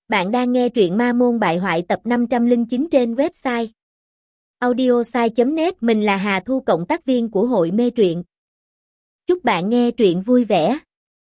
Bạn đang nghe truyện Ma Môn Bại Hoại tập 509 trên website audiosai.net. Mình là Hà Thu, cộng tác viên của hội mê truyện. Chúc bạn nghe truyện vui vẻ.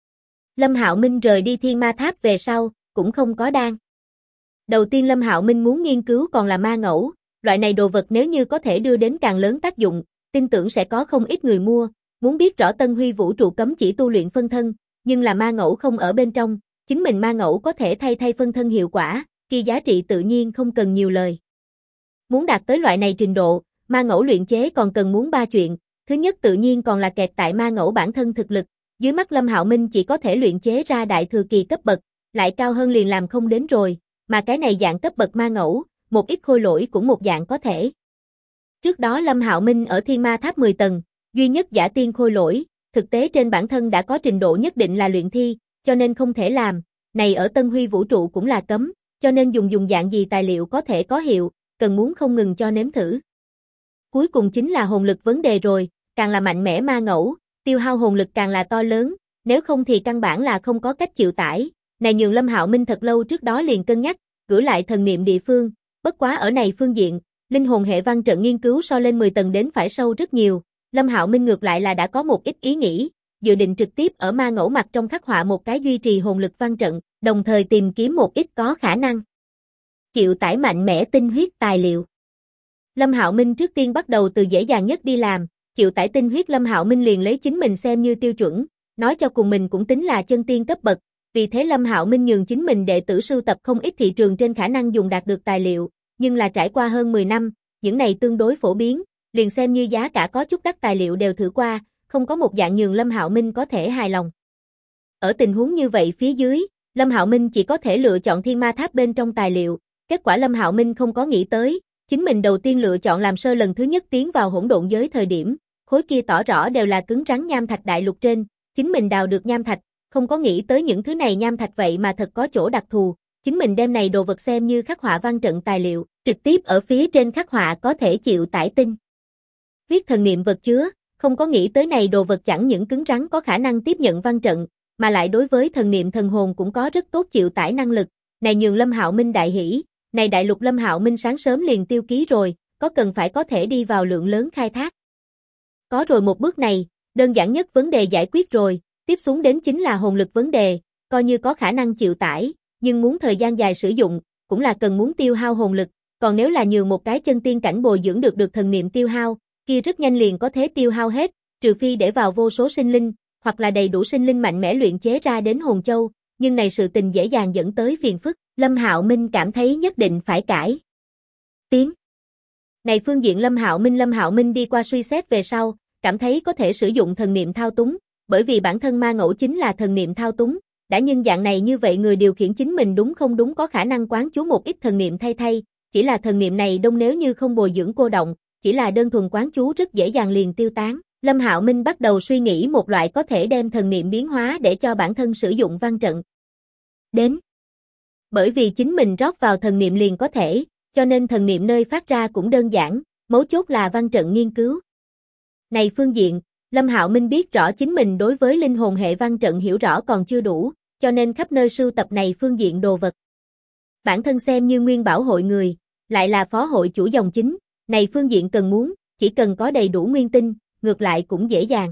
Lâm Hạo Minh rời đi Thiên Ma Tháp về sau, cũng không có đan. Đầu tiên Lâm Hạo Minh muốn nghiên cứu còn là ma ngẫu, loại này đồ vật nếu như có thể đưa đến càng lớn tác dụng, tin tưởng sẽ có không ít người mua. Muốn biết rõ Tân Huy vũ trụ cấm chỉ tu luyện phân thân, nhưng là ma ngẫu không ở bên trong. Chính mình ma ngẫu có thể thay phân thân hiệu quả, kia giá trị tự nhiên không cần nhiều lời. Muốn đạt tới loại này trình độ, ma ngẫu luyện chế còn cần muốn ba chuyện. Thứ nhất tự nhiên còn là kẹt tại ma ngẫu bản thân thực lực. Dưới mắt Lâm Hạo Minh chỉ có thể luyện chế ra đại thừa kỳ cấp bậc, lại cao hơn liền làm không đến rồi, mà cái này dạng cấp bậc ma ngẫu, một ít khôi lỗi cũng một dạng có thể. Trước đó Lâm Hạo Minh ở Thiên Ma Tháp 10 tầng, duy nhất giả tiên khôi lỗi, thực tế trên bản thân đã có trình độ nhất định là luyện thi, cho nên không thể làm. Này ở Tân Huy vũ trụ cũng là cấm, cho nên dùng dạng gì tài liệu có thể có hiệu, cần muốn không ngừng cho nếm thử. Cuối cùng chính là hồn lực vấn đề rồi, càng là mạnh mẽ ma ngẫu, tiêu hao hồn lực càng là to lớn, nếu không thì căn bản là không có cách chịu tải. Này nhường Lâm Hạo Minh thật lâu trước đó liền cân nhắc, gửi lại thần niệm địa phương, bất quá ở này phương diện, linh hồn hệ văn trận nghiên cứu so lên 10 tầng đến phải sâu rất nhiều. Lâm Hạo Minh ngược lại là đã có một ít ý nghĩ, dự định trực tiếp ở ma ngẫu mặt trong khắc họa một cái duy trì hồn lực văn trận, đồng thời tìm kiếm một ít có khả năng chịu tải mạnh mẽ tinh huyết tài liệu. Lâm Hạo Minh trước tiên bắt đầu từ dễ dàng nhất đi làm, chịu tải tinh huyết Lâm Hạo Minh liền lấy chính mình xem như tiêu chuẩn, nói cho cùng mình cũng tính là chân tiên cấp bậc, vì thế Lâm Hạo Minh nhường chính mình đệ tử sưu tập không ít thị trường trên khả năng dùng đạt được tài liệu, nhưng là trải qua hơn 10 năm, những này tương đối phổ biến, liền xem như giá cả có chút đắt tài liệu đều thử qua, không có một dạng nhường Lâm Hạo Minh có thể hài lòng. Ở tình huống như vậy phía dưới, Lâm Hạo Minh chỉ có thể lựa chọn Thiên Ma Tháp bên trong tài liệu, kết quả Lâm Hạo Minh không có nghĩ tới, chính mình đầu tiên lựa chọn làm sơ lần thứ nhất tiến vào hỗn độn giới thời điểm, khối kia tỏ rõ đều là cứng rắn nham thạch đại lục trên, chính mình đào được nham thạch, không có nghĩ tới những thứ này nham thạch vậy mà thật có chỗ đặc thù, chính mình đem này đồ vật xem như khắc họa văn trận tài liệu, trực tiếp ở phía trên khắc họa có thể chịu tải tinh huyết thần niệm vật chứa. Không có nghĩ tới này đồ vật chẳng những cứng rắn có khả năng tiếp nhận văn trận, mà lại đối với thần niệm thần hồn cũng có rất tốt chịu tải năng lực. Này nhường Lâm Hạo Minh đại hỉ, này đại lục Lâm Hạo Minh sáng sớm liền tiêu ký rồi, có cần phải có thể đi vào lượng lớn khai thác. Có rồi một bước này, đơn giản nhất vấn đề giải quyết rồi, tiếp xuống đến chính là hồn lực vấn đề, coi như có khả năng chịu tải, nhưng muốn thời gian dài sử dụng, cũng là cần muốn tiêu hao hồn lực, còn nếu là nhường một cái chân tiên cảnh bồi dưỡng được thần niệm tiêu hao, kia rất nhanh liền có thể tiêu hao hết, trừ phi để vào vô số sinh linh, hoặc là đầy đủ sinh linh mạnh mẽ luyện chế ra đến hồn châu, nhưng này sự tình dễ dàng dẫn tới phiền phức, Lâm Hạo Minh cảm thấy nhất định phải cải tiến. Này phương diện Lâm Hạo Minh đi qua suy xét về sau, cảm thấy có thể sử dụng thần niệm thao túng, bởi vì bản thân ma ngẫu chính là thần niệm thao túng, đã nhưng dạng này như vậy người điều khiển chính mình đúng không đúng có khả năng quán chú một ít thần niệm thay, chỉ là thần niệm này đông nếu như không bồi dưỡng cô động, chỉ là đơn thuần quán chú rất dễ dàng liền tiêu tán. Lâm Hạo Minh bắt đầu suy nghĩ một loại có thể đem thần niệm biến hóa để cho bản thân sử dụng văn trận. Đến. Bởi vì chính mình rót vào thần niệm liền có thể, cho nên thần niệm nơi phát ra cũng đơn giản, mấu chốt là văn trận nghiên cứu. Này phương diện, Lâm Hạo Minh biết rõ chính mình đối với linh hồn hệ văn trận hiểu rõ còn chưa đủ, cho nên khắp nơi sưu tập này phương diện đồ vật. Bản thân xem như nguyên bảo hội người, lại là phó hội chủ dòng chính, này phương diện cần muốn, chỉ cần có đầy đủ nguyên tinh, ngược lại cũng dễ dàng.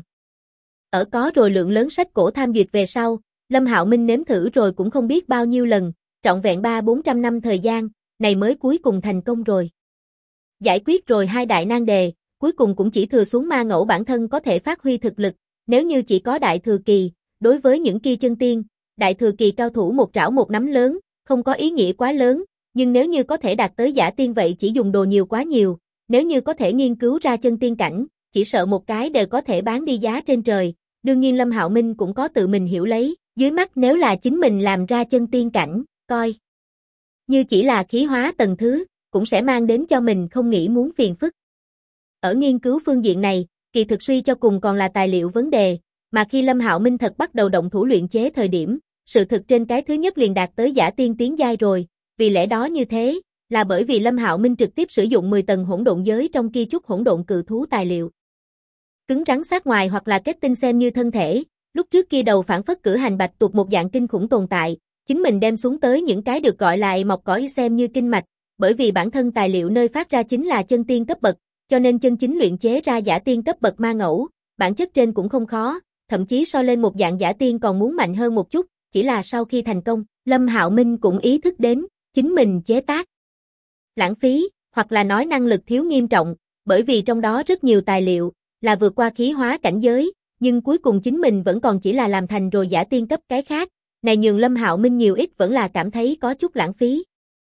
Ở có rồi lượng lớn sách cổ tham duyệt về sau, Lâm Hạo Minh nếm thử rồi cũng không biết bao nhiêu lần, trọn vẹn 300-400 năm thời gian, này mới cuối cùng thành công rồi. Giải quyết rồi hai đại nan đề, cuối cùng cũng chỉ thừa xuống ma ngẫu bản thân có thể phát huy thực lực, nếu như chỉ có đại thừa kỳ, đối với những kia chân tiên, đại thừa kỳ cao thủ một trảo một nắm lớn, không có ý nghĩa quá lớn, nhưng nếu như có thể đạt tới giả tiên vậy chỉ dùng đồ nhiều quá nhiều, nếu như có thể nghiên cứu ra chân tiên cảnh, chỉ sợ một cái đều có thể bán đi giá trên trời. Đương nhiên Lâm Hạo Minh cũng có tự mình hiểu lấy, dưới mắt nếu là chính mình làm ra chân tiên cảnh, coi như chỉ là khí hóa tầng thứ, cũng sẽ mang đến cho mình không nghĩ muốn phiền phức. Ở nghiên cứu phương diện này, kỳ thực suy cho cùng còn là tài liệu vấn đề, mà khi Lâm Hạo Minh thật bắt đầu động thủ luyện chế thời điểm, sự thực trên cái thứ nhất liền đạt tới giả tiên tiến giai rồi, vì lẽ đó như thế, là bởi vì Lâm Hạo Minh trực tiếp sử dụng 10 tầng hỗn độn giới trong kia chút hỗn độn cự thú tài liệu. Cứng rắn sát ngoài hoặc là kết tinh xem như thân thể, lúc trước kia đầu phản phất cử hành bạch tuộc một dạng kinh khủng tồn tại, Chính mình đem xuống tới những cái được gọi là mọc cỏ xem như kinh mạch, bởi vì bản thân tài liệu nơi phát ra chính là chân tiên cấp bậc, cho nên chân chính luyện chế ra giả tiên cấp bậc ma ngẫu, bản chất trên cũng không khó, thậm chí so lên một dạng giả tiên còn muốn mạnh hơn một chút, chỉ là sau khi thành công, Lâm Hạo Minh cũng ý thức đến, chính mình chế tác lãng phí, hoặc là nói năng lực thiếu nghiêm trọng, bởi vì trong đó rất nhiều tài liệu là vượt qua khí hóa cảnh giới, nhưng cuối cùng chính mình vẫn còn chỉ là làm thành rồi giả tiên cấp cái khác, này nhường Lâm Hạo Minh nhiều ít vẫn là cảm thấy có chút lãng phí.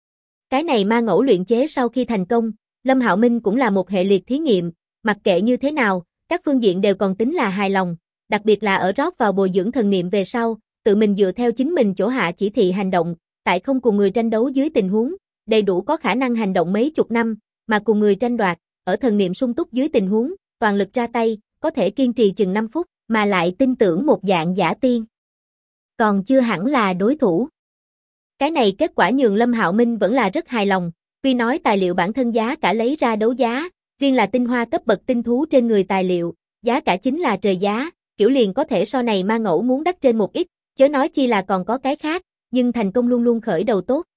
Cái này ma ngẫu luyện chế sau khi thành công, Lâm Hạo Minh cũng là một hệ liệt thí nghiệm, mặc kệ như thế nào, các phương diện đều còn tính là hài lòng, đặc biệt là ở rót vào bồi dưỡng thần niệm về sau, tự mình dựa theo chính mình chỗ hạ chỉ thị hành động, tại không cùng người tranh đấu dưới tình huống, đầy đủ có khả năng hành động mấy chục năm, mà cùng người tranh đoạt, ở thần niệm sung túc dưới tình huống, toàn lực ra tay, có thể kiên trì chừng 5 phút, mà lại tin tưởng một dạng giả tiên. Còn chưa hẳn là đối thủ. Cái này kết quả nhường Lâm Hạo Minh vẫn là rất hài lòng, tuy nói tài liệu bản thân giá cả lấy ra đấu giá, riêng là tinh hoa cấp bậc tinh thú trên người tài liệu, giá cả chính là trời giá, kiểu liền có thể so này ma ngẫu muốn đắt trên một ít, chớ nói chi là còn có cái khác, nhưng thành công luôn luôn khởi đầu tốt.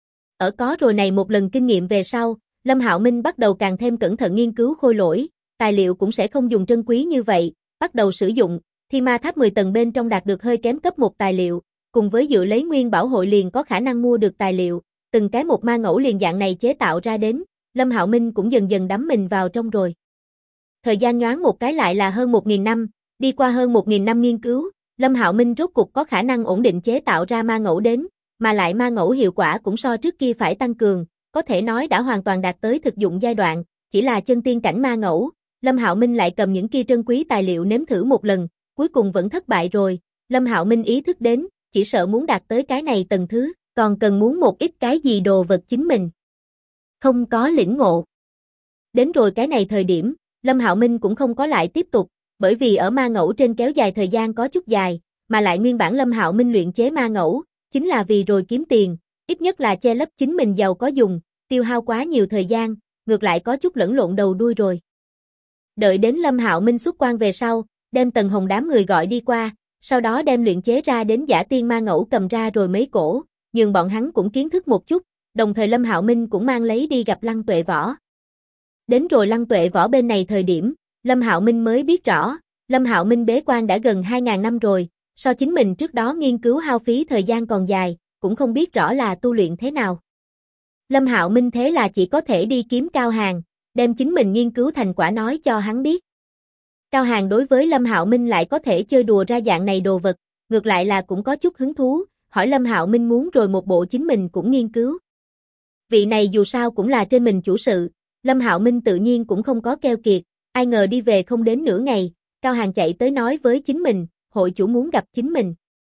Ở có rồi này một lần kinh nghiệm về sau, Lâm Hạo Minh bắt đầu càng thêm cẩn thận nghiên cứu khôi lỗi, tài liệu cũng sẽ không dùng trân quý như vậy, bắt đầu sử dụng, Thi Ma Tháp 10 tầng bên trong đạt được hơi kém cấp một tài liệu, cùng với dựa lấy nguyên bảo hội liền có khả năng mua được tài liệu, từng cái một ma ngẫu liền dạng này chế tạo ra đến, Lâm Hạo Minh cũng dần dần đắm mình vào trong rồi. Thời gian nhoáng một cái lại là hơn 1.000 năm, đi qua hơn 1.000 năm nghiên cứu, Lâm Hạo Minh rốt cục có khả năng ổn định chế tạo ra ma ngẫu đến, mà lại ma ngẫu hiệu quả cũng so trước kia phải tăng cường, có thể nói đã hoàn toàn đạt tới thực dụng giai đoạn, chỉ là chân tiên cảnh ma ngẫu, Lâm Hạo Minh lại cầm những kia trân quý tài liệu nếm thử một lần, cuối cùng vẫn thất bại rồi, Lâm Hạo Minh ý thức đến, chỉ sợ muốn đạt tới cái này tầng thứ, còn cần muốn một ít cái gì đồ vật chính mình không có lĩnh ngộ. Đến rồi cái này thời điểm, Lâm Hạo Minh cũng không có lại tiếp tục, bởi vì ở ma ngẫu trên kéo dài thời gian có chút dài, mà lại nguyên bản Lâm Hạo Minh luyện chế ma ngẫu, chính là vì rồi kiếm tiền, ít nhất là che lấp chính mình giàu có dùng, tiêu hao quá nhiều thời gian, ngược lại có chút lẫn lộn đầu đuôi rồi. Đợi đến Lâm Hạo Minh xuất quan về sau, đem Tần Hồng đám người gọi đi qua, sau đó đem luyện chế ra đến giả tiên ma ngẫu cầm ra rồi mấy cổ, nhường bọn hắn cũng kiến thức một chút, đồng thời Lâm Hạo Minh cũng mang lấy đi gặp Lăng Tuệ Võ. Đến rồi Lăng Tuệ Võ bên này thời điểm, Lâm Hạo Minh mới biết rõ, Lâm Hạo Minh bế quan đã gần 2.000 năm rồi, so chính mình trước đó nghiên cứu hao phí thời gian còn dài, cũng không biết rõ là tu luyện thế nào. Lâm Hạo Minh thế là chỉ có thể đi kiếm Cao Hàn, đem chính mình nghiên cứu thành quả nói cho hắn biết. Cao Hàn đối với Lâm Hạo Minh lại có thể chơi đùa ra dạng này đồ vật, ngược lại là cũng có chút hứng thú, hỏi Lâm Hạo Minh muốn rồi một bộ chính mình cũng nghiên cứu. Vị này dù sao cũng là trên mình chủ sự, Lâm Hạo Minh tự nhiên cũng không có keo kiệt, ai ngờ đi về không đến nửa ngày, Cao Hàn chạy tới nói với chính mình, hội chủ muốn gặp chính mình.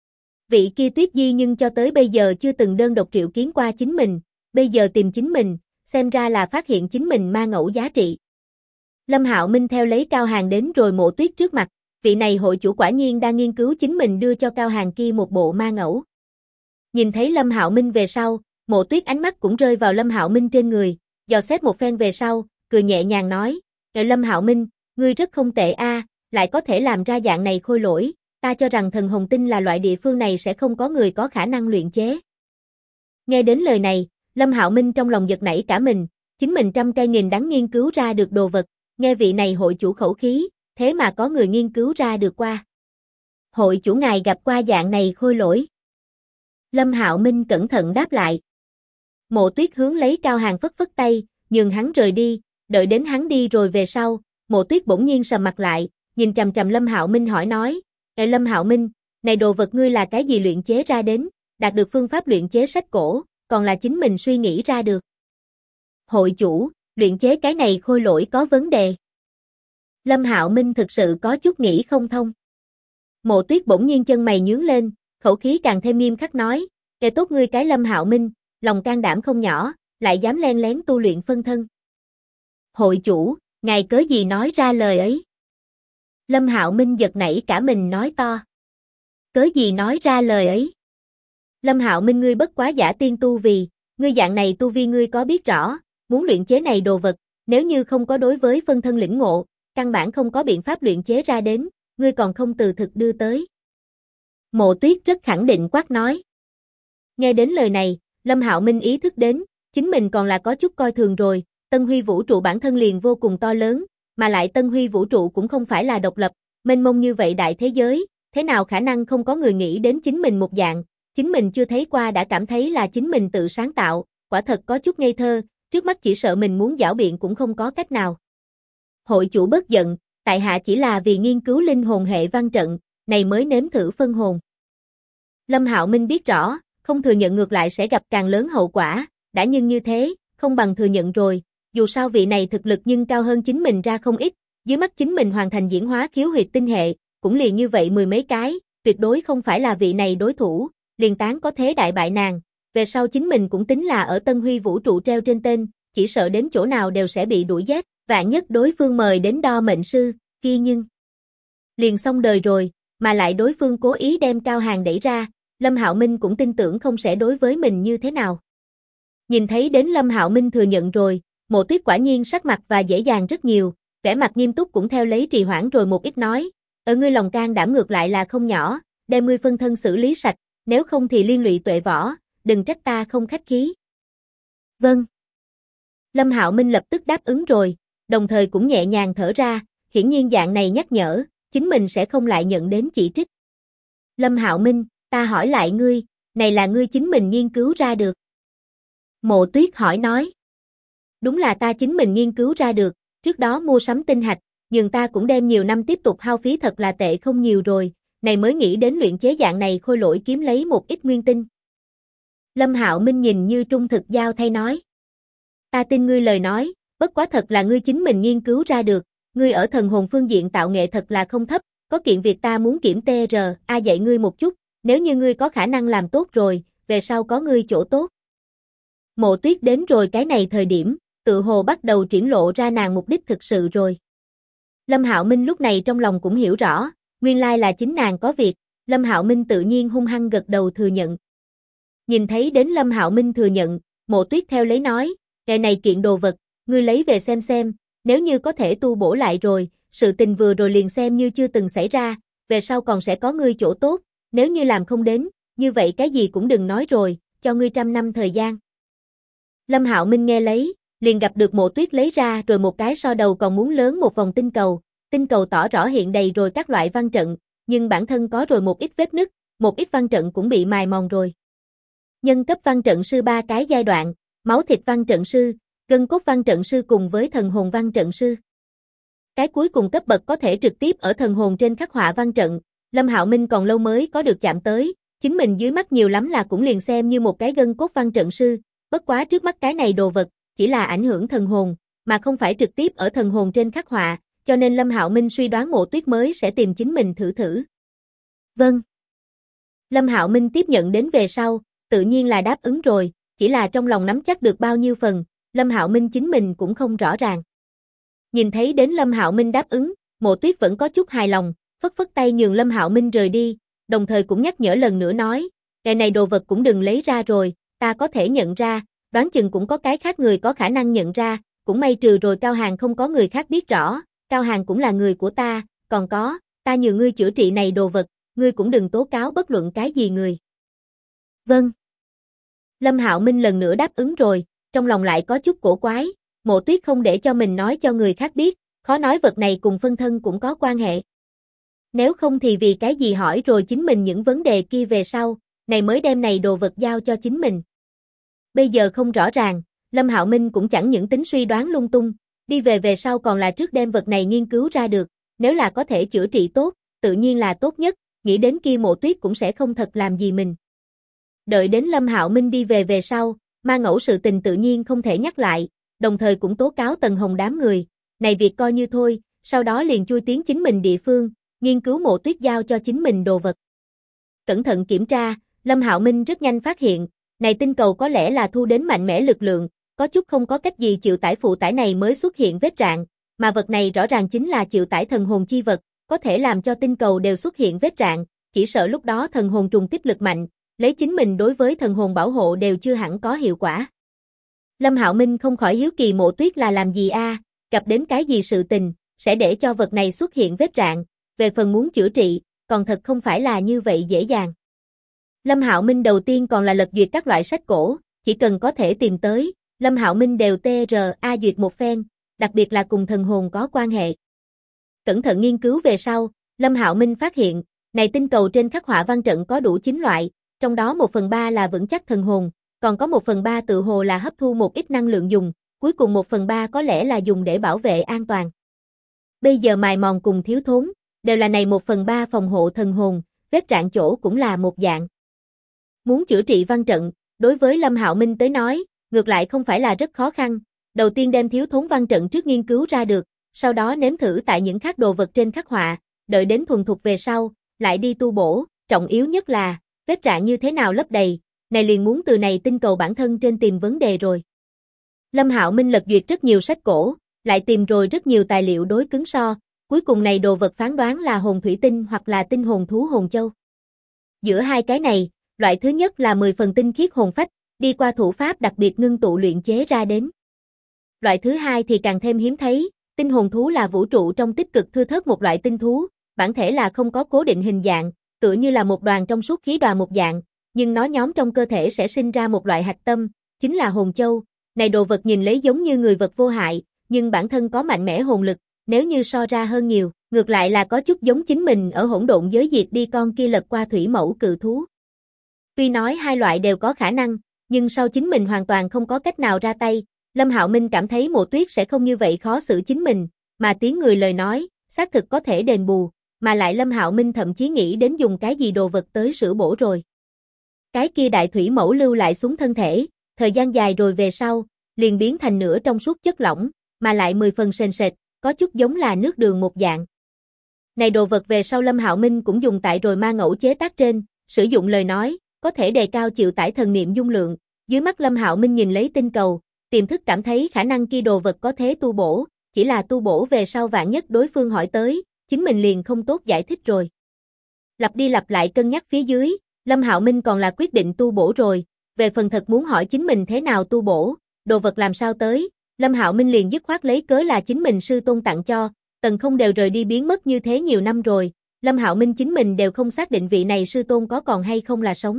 Vị kia Tuyết Di nhưng cho tới bây giờ chưa từng đơn độc triệu kiến qua chính mình, bây giờ tìm chính mình, xem ra là phát hiện chính mình ma ngẫu giá trị. Lâm Hạo Minh theo lấy Cao Hàn đến rồi Mộ Tuyết trước mặt, vị này hội chủ quả nhiên đang nghiên cứu chính mình đưa cho Cao Hàn kia một bộ ma ngẫu. Nhìn thấy Lâm Hạo Minh về sau, Mộ Tuyết ánh mắt cũng rơi vào Lâm Hạo Minh trên người, dò xét một phen về sau, cười nhẹ nhàng nói, Lâm Hạo Minh, ngươi rất không tệ a, lại có thể làm ra dạng này khôi lỗi, ta cho rằng thần hồn tinh là loại địa phương này sẽ không có người có khả năng luyện chế. Nghe đến lời này, Lâm Hạo Minh trong lòng giật nảy cả mình, chính mình trăm cây nghìn đắng nghiên cứu ra được đồ vật, nghe vị này hội chủ khẩu khí, thế mà có người nghiên cứu ra được qua. Hội chủ ngài gặp qua dạng này khôi lỗi. Lâm Hạo Minh cẩn thận đáp lại. Mộ Tuyết hướng lấy Cao Hàn phất phất tay, nhường hắn rời đi, đợi đến hắn đi rồi về sau, Mộ Tuyết bỗng nhiên sầm mặt lại, nhìn chằm chằm Lâm Hạo Minh hỏi nói, Lâm Hạo Minh, này đồ vật ngươi là cái gì luyện chế ra đến, đạt được phương pháp luyện chế sách cổ, còn là chính mình suy nghĩ ra được. Hội chủ, luyện chế cái này khôi lỗi có vấn đề. Lâm Hạo Minh thực sự có chút nghĩ không thông. Mộ Tuyết bỗng nhiên chân mày nhướng lên, khẩu khí càng thêm nghiêm khắc nói, tốt ngươi cái Lâm Hạo Minh, lòng can đảm không nhỏ, lại dám len lén tu luyện phân thân. Hội chủ, ngài cớ gì nói ra lời ấy? Lâm Hạo Minh giật nảy cả mình nói to. Cớ gì nói ra lời ấy? Lâm Hạo Minh ngươi bất quá giả tiên tu vì, ngươi dạng này tu vi ngươi có biết rõ, muốn luyện chế này đồ vật, nếu như không có đối với phân thân lĩnh ngộ, căn bản không có biện pháp luyện chế ra đến, ngươi còn không từ thực đưa tới. Mộ Tuyết rất khẳng định quát nói. Nghe đến lời này, Lâm Hạo Minh ý thức đến, chính mình còn là có chút coi thường rồi, Tân Huy vũ trụ bản thân liền vô cùng to lớn, mà lại Tân Huy vũ trụ cũng không phải là độc lập, mênh mông như vậy đại thế giới, thế nào khả năng không có người nghĩ đến chính mình một dạng, chính mình chưa thấy qua đã cảm thấy là chính mình tự sáng tạo, quả thật có chút ngây thơ, trước mắt chỉ sợ mình muốn giảo biện cũng không có cách nào. Hội chủ bất giận, tại hạ chỉ là vì nghiên cứu linh hồn hệ văn trận, này mới nếm thử phân hồn. Lâm Hạo Minh biết rõ, không thừa nhận ngược lại sẽ gặp càng lớn hậu quả, đã nhưng như thế, không bằng thừa nhận rồi, dù sao vị này thực lực nhưng cao hơn chính mình ra không ít, dưới mắt chính mình hoàn thành diễn hóa khiếu huyệt tinh hệ, cũng liền như vậy mười mấy cái, tuyệt đối không phải là vị này đối thủ, liền tán có thế đại bại nàng, về sau chính mình cũng tính là ở Tân Huy vũ trụ treo trên tên, chỉ sợ đến chỗ nào đều sẽ bị đuổi giết, vạn nhất đối phương mời đến đo mệnh sư, kia nhưng liền xong đời rồi, mà lại đối phương cố ý đem Cao Hàn đẩy ra, Lâm Hạo Minh cũng tin tưởng không sẽ đối với mình như thế nào. Nhìn thấy đến Lâm Hạo Minh thừa nhận rồi, Mộ Tuyết quả nhiên sắc mặt và dễ dàng rất nhiều, vẻ mặt nghiêm túc cũng theo lấy trì hoãn rồi một ít nói, ở ngươi lòng can đảm ngược lại là không nhỏ, đem ngươi phân thân xử lý sạch, nếu không thì liên lụy tuệ võ, đừng trách ta không khách khí. Vâng. Lâm Hạo Minh lập tức đáp ứng rồi, đồng thời cũng nhẹ nhàng thở ra, hiển nhiên dạng này nhắc nhở, chính mình sẽ không lại nhận đến chỉ trích. Lâm Hạo Minh, ta hỏi lại ngươi, này là ngươi chính mình nghiên cứu ra được. Mộ Tuyết hỏi nói. Đúng là ta chính mình nghiên cứu ra được, trước đó mua sắm tinh hạch, nhưng ta cũng đem nhiều năm tiếp tục hao phí thật là tệ không nhiều rồi, này mới nghĩ đến luyện chế dạng này khôi lỗi kiếm lấy một ít nguyên tinh. Lâm Hạo Minh nhìn như trung thực giao thay nói. Ta tin ngươi lời nói, bất quá thật là ngươi chính mình nghiên cứu ra được, ngươi ở thần hồn phương diện tạo nghệ thật là không thấp, có kiện việc ta muốn kiểm TR, dạy ngươi một chút, nếu như ngươi có khả năng làm tốt rồi, về sau có ngươi chỗ tốt. Mộ Tuyết đến rồi cái này thời điểm, tự hồ bắt đầu triển lộ ra nàng mục đích thực sự rồi. Lâm Hạo Minh lúc này trong lòng cũng hiểu rõ, nguyên lai là chính nàng có việc, Lâm Hạo Minh tự nhiên hung hăng gật đầu thừa nhận. Nhìn thấy đến Lâm Hạo Minh thừa nhận, Mộ Tuyết theo lấy nói, cái này kiện đồ vật, ngươi lấy về xem, nếu như có thể tu bổ lại rồi, sự tình vừa rồi liền xem như chưa từng xảy ra, về sau còn sẽ có ngươi chỗ tốt, nếu như làm không đến, như vậy cái gì cũng đừng nói rồi, cho ngươi 100 năm thời gian. Lâm Hạo Minh nghe lấy, liền gặp được Mộ Tuyết lấy ra rồi một cái so đầu còn muốn lớn một vòng tinh cầu tỏ rõ hiện đầy rồi các loại văn trận, nhưng bản thân có rồi một ít vết nứt, một ít văn trận cũng bị mài mòn rồi. Nhân cấp văn trận sư 3 cái giai đoạn, máu thịt văn trận sư, gân cốt văn trận sư cùng với thần hồn văn trận sư. Cái cuối cùng cấp bậc có thể trực tiếp ở thần hồn trên khắc họa văn trận, Lâm Hạo Minh còn lâu mới có được chạm tới, chính mình dưới mắt nhiều lắm là cũng liền xem như một cái gân cốt văn trận sư, bất quá trước mắt cái này đồ vật, chỉ là ảnh hưởng thần hồn, mà không phải trực tiếp ở thần hồn trên khắc họa, cho nên Lâm Hạo Minh suy đoán Mộ Tuyết mới sẽ tìm chính mình thử. Vâng. Lâm Hạo Minh tiếp nhận đến về sau, tự nhiên là đáp ứng rồi, chỉ là trong lòng nắm chắc được bao nhiêu phần, Lâm Hạo Minh chính mình cũng không rõ ràng. Nhìn thấy đến Lâm Hạo Minh đáp ứng, Mộ Tuyết vẫn có chút hài lòng, phất tay nhường Lâm Hạo Minh rời đi, đồng thời cũng nhắc nhở lần nữa nói, cái này đồ vật cũng đừng lấy ra rồi, ta có thể nhận ra, đoán chừng cũng có cái khác người có khả năng nhận ra, cũng may trừ rồi Cao Hàn không có người khác biết rõ, Cao Hàn cũng là người của ta, còn có, ta nhờ ngươi chữa trị này đồ vật, ngươi cũng đừng tố cáo bất luận cái gì người. Vâng. Lâm Hạo Minh lần nữa đáp ứng rồi, trong lòng lại có chút cổ quái, Mộ Tuyết không để cho mình nói cho người khác biết, khó nói vật này cùng phân thân cũng có quan hệ. Nếu không thì vì cái gì hỏi rồi chính mình những vấn đề kia về sau, này mới đem này đồ vật giao cho chính mình. Bây giờ không rõ ràng, Lâm Hạo Minh cũng chẳng những tính suy đoán lung tung, đi về sau còn là trước đem vật này nghiên cứu ra được, nếu là có thể chữa trị tốt, tự nhiên là tốt nhất, nghĩ đến kia Mộ Tuyết cũng sẽ không thật làm gì mình. Đợi đến Lâm Hạo Minh đi về sau, ma ngẫu sự tình tự nhiên không thể nhắc lại, đồng thời cũng tố cáo Tần Hồng đám người, này việc coi như thôi, sau đó liền chui tiến chính mình địa phương, nghiên cứu Mộ Tuyết giao cho chính mình đồ vật. Cẩn thận kiểm tra, Lâm Hạo Minh rất nhanh phát hiện, này tinh cầu có lẽ là thu đến mạnh mẽ lực lượng, có chút không có cách gì chịu tải phụ tải này mới xuất hiện vết rạn, mà vật này rõ ràng chính là chịu tải thần hồn chi vật, có thể làm cho tinh cầu đều xuất hiện vết rạn, chỉ sợ lúc đó thần hồn trùng kích lực mạnh, lấy chính mình đối với thần hồn bảo hộ đều chưa hẳn có hiệu quả. Lâm Hạo Minh không khỏi hiếu kỳ Mộ Tuyết là làm gì gặp đến cái gì sự tình, sẽ để cho vật này xuất hiện vết rạn, về phần muốn chữa trị, còn thật không phải là như vậy dễ dàng. Lâm Hạo Minh đầu tiên còn là lật duyệt các loại sách cổ, chỉ cần có thể tìm tới, Lâm Hạo Minh đều TRA duyệt một phen, đặc biệt là cùng thần hồn có quan hệ. Cẩn thận nghiên cứu về sau, Lâm Hạo Minh phát hiện, này tinh cầu trên khắc họa văn trận có đủ 9 loại, trong đó 1/3 là vững chắc thần hồn, còn có 1/3 tự hồ là hấp thu một ít năng lượng dùng, cuối cùng 1/3 có lẽ là dùng để bảo vệ an toàn. Bây giờ mài mòn cùng thiếu thốn, đều là này 1/3 phòng hộ thần hồn, vết rạn chỗ cũng là một dạng. Muốn chữa trị văn trận, đối với Lâm Hạo Minh tới nói, ngược lại không phải là rất khó khăn, đầu tiên đem thiếu thốn văn trận trước nghiên cứu ra được, sau đó nếm thử tại những khác đồ vật trên khắc họa, đợi đến thuần thục về sau, lại đi tu bổ, trọng yếu nhất là, vết rạn như thế nào lấp đầy, này liền muốn từ này tinh cầu bản thân trên tìm vấn đề rồi. Lâm Hạo Minh lật duyệt rất nhiều sách cổ, lại tìm rồi rất nhiều tài liệu đối cứng so, cuối cùng này đồ vật phán đoán là hồn thủy tinh hoặc là tinh hồn thú hồn châu. Giữa hai cái này, loại thứ nhất là 10 phần tinh khiết hồn phách, đi qua thủ pháp đặc biệt ngưng tụ luyện chế ra đến. Loại thứ hai thì càng thêm hiếm thấy, tinh hồn thú là vũ trụ trong tích cực thưa thớt một loại tinh thú, bản thể là không có cố định hình dạng, tựa như là một đoàn trong suốt khí đoàn một dạng, nhưng nó nhóm trong cơ thể sẽ sinh ra một loại hạch tâm, chính là hồn châu. Này đồ vật nhìn lấy giống như người vật vô hại, nhưng bản thân có mạnh mẽ hồn lực, nếu như so ra hơn nhiều, ngược lại là có chút giống chính mình ở hỗn độn giới diệt đi con kia lật qua thủy mẫu cự thú. Tuy nói hai loại đều có khả năng, nhưng sau chính mình hoàn toàn không có cách nào ra tay, Lâm Hạo Minh cảm thấy Mộ Tuyết sẽ không như vậy khó xử chính mình, mà tiếng người lời nói, xác thực có thể đền bù, mà lại Lâm Hạo Minh thậm chí nghĩ đến dùng cái gì đồ vật tới sửa bổ rồi. Cái kia đại thủy mẫu lưu lại xuống thân thể, thời gian dài rồi về sau, liền biến thành nửa trong suốt chất lỏng, mà lại 10 phần sền sệt, có chút giống là nước đường một dạng. Này đồ vật về sau Lâm Hạo Minh cũng dùng tại rồi ma ngẫu chế tác trên, sử dụng lời nói, có thể đề cao chịu tải thần niệm dung lượng. Dưới mắt Lâm Hạo Minh nhìn lấy tinh cầu, tiềm thức cảm thấy khả năng kia đồ vật có thế tu bổ, chỉ là tu bổ về sau vạn nhất đối phương hỏi tới, chính mình liền không tốt giải thích rồi. Lặp đi lặp lại cân nhắc phía dưới, Lâm Hạo Minh còn là quyết định tu bổ rồi, về phần thật muốn hỏi chính mình thế nào tu bổ, đồ vật làm sao tới, Lâm Hạo Minh liền dứt khoát lấy cớ là chính mình sư tôn tặng cho, Tần Không đều rời đi biến mất như thế nhiều năm rồi, Lâm Hạo Minh chính mình đều không xác định vị này sư tôn có còn hay không là sống.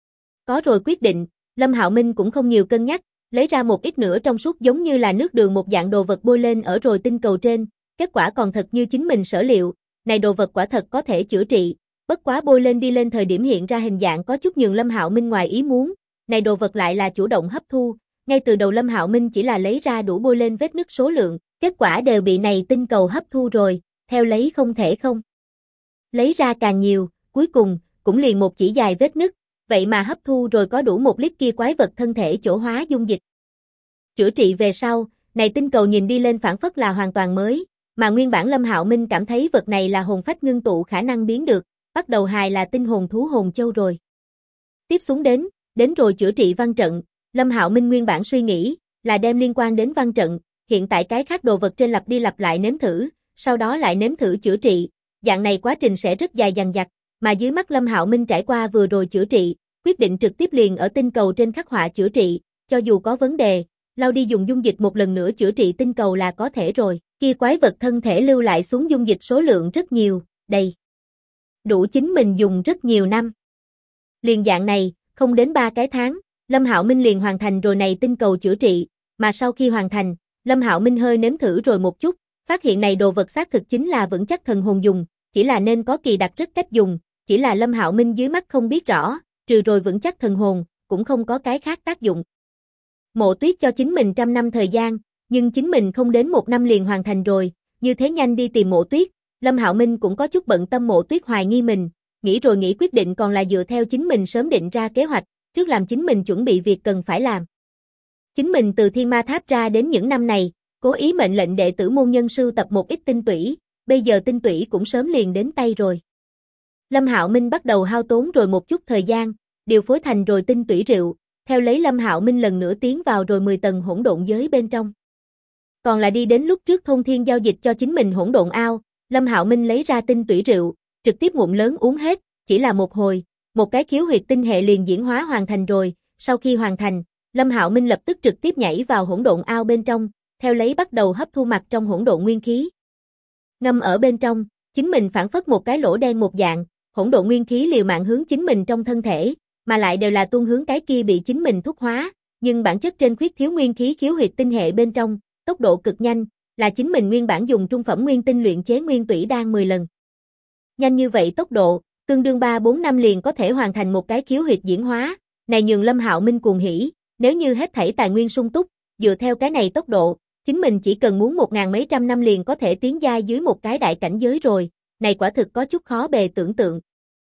Có rồi quyết định, Lâm Hạo Minh cũng không nhiều cân nhắc, lấy ra một ít nữa trong suốt giống như là nước đường một dạng đồ vật bôi lên ở rồi tinh cầu trên, kết quả còn thật như chính mình sở liệu, này đồ vật quả thật có thể chữa trị, bất quá bôi lên đi lên thời điểm hiện ra hình dạng có chút nhường Lâm Hạo Minh ngoài ý muốn, này đồ vật lại là chủ động hấp thu, ngay từ đầu Lâm Hạo Minh chỉ là lấy ra đủ bôi lên vết nứt số lượng, kết quả đều bị này tinh cầu hấp thu rồi, theo lấy không thể không. Lấy ra càng nhiều, cuối cùng, cũng liền một chỉ dài vết nứt, vậy mà hấp thu rồi có đủ 1 lít kia quái vật thân thể chỗ hóa dung dịch. Chữa trị về sau, này tinh cầu nhìn đi lên phản phất là hoàn toàn mới, mà nguyên bản Lâm Hạo Minh cảm thấy vật này là hồn phách ngưng tụ khả năng biến được, bắt đầu hài là tinh hồn thú hồn châu rồi. Tiếp xuống đến rồi chữa trị văn trận, Lâm Hạo Minh nguyên bản suy nghĩ là đem liên quan đến văn trận, hiện tại cái khác đồ vật trên lặp đi lặp lại nếm thử, sau đó lại nếm thử chữa trị, dạng này quá trình sẽ rất dài dằng dặc, mà dưới mắt Lâm Hạo Minh trải qua vừa rồi chữa trị, quyết định trực tiếp liền ở tinh cầu trên khắc họa chữa trị, cho dù có vấn đề, lau đi dùng dung dịch một lần nữa chữa trị tinh cầu là có thể rồi, kia quái vật thân thể lưu lại xuống dung dịch số lượng rất nhiều, đầy đủ chính mình dùng rất nhiều năm. Liền dạng này, không đến 3 cái tháng, Lâm Hạo Minh liền hoàn thành rồi này tinh cầu chữa trị, mà sau khi hoàn thành, Lâm Hạo Minh hơi nếm thử rồi một chút, phát hiện này đồ vật xác thực chính là vững chắc thần hồn dùng, chỉ là nên có kỳ đặc rất cách dùng, chỉ là Lâm Hạo Minh dưới mắt không biết rõ, trừ rồi vững chắc thần hồn, cũng không có cái khác tác dụng. Mộ Tuyết cho chính mình 100 năm thời gian, nhưng chính mình không đến 1 năm liền hoàn thành rồi, như thế nhanh đi tìm Mộ Tuyết, Lâm Hạo Minh cũng có chút bận tâm Mộ Tuyết hoài nghi mình, nghĩ rồi nghĩ quyết định còn là dựa theo chính mình sớm định ra kế hoạch, trước làm chính mình chuẩn bị việc cần phải làm. Chính mình từ Thiên Ma Tháp ra đến những năm này, cố ý mệnh lệnh đệ tử môn nhân sưu tập một ít tinh tủy, bây giờ tinh tủy cũng sớm liền đến tay rồi. Lâm Hạo Minh bắt đầu hao tốn rồi một chút thời gian, điều phối thành rồi tinh tủy rượu, theo lấy Lâm Hạo Minh lần nữa tiến vào rồi 10 tầng hỗn độn giới bên trong. Còn là đi đến lúc trước thôn thiên giao dịch cho chính mình hỗn độn ao, Lâm Hạo Minh lấy ra tinh tủy rượu, trực tiếp ngụm lớn uống hết, chỉ là một hồi, một cái khiếu huyệt tinh hệ liền diễn hóa hoàn thành rồi, sau khi hoàn thành, Lâm Hạo Minh lập tức trực tiếp nhảy vào hỗn độn ao bên trong, theo lấy bắt đầu hấp thu mặt trong hỗn độn nguyên khí. Ngâm ở bên trong, chính mình phản phất một cái lỗ đen một dạng, hỗn độn nguyên khí liều mạng hướng chính mình trong thân thể, mà lại đều là tuôn hướng cái kia bị chính mình thúc hóa, nhưng bản chất trên khuyết thiếu nguyên khí khiếu huyệt tinh hệ bên trong, tốc độ cực nhanh, là chính mình nguyên bản dùng trung phẩm nguyên tinh luyện chế nguyên tủy đan 10 lần. Nhanh như vậy tốc độ, tương đương 3-4 năm liền có thể hoàn thành một cái khiếu huyệt diễn hóa, này nhường Lâm Hạo Minh cuồng hỉ, nếu như hết thảy tài nguyên sung túc, dựa theo cái này tốc độ, chính mình chỉ cần muốn 1000 mấy trăm năm liền có thể tiến giai dưới một cái đại cảnh giới rồi, này quả thực có chút khó bề tưởng tượng.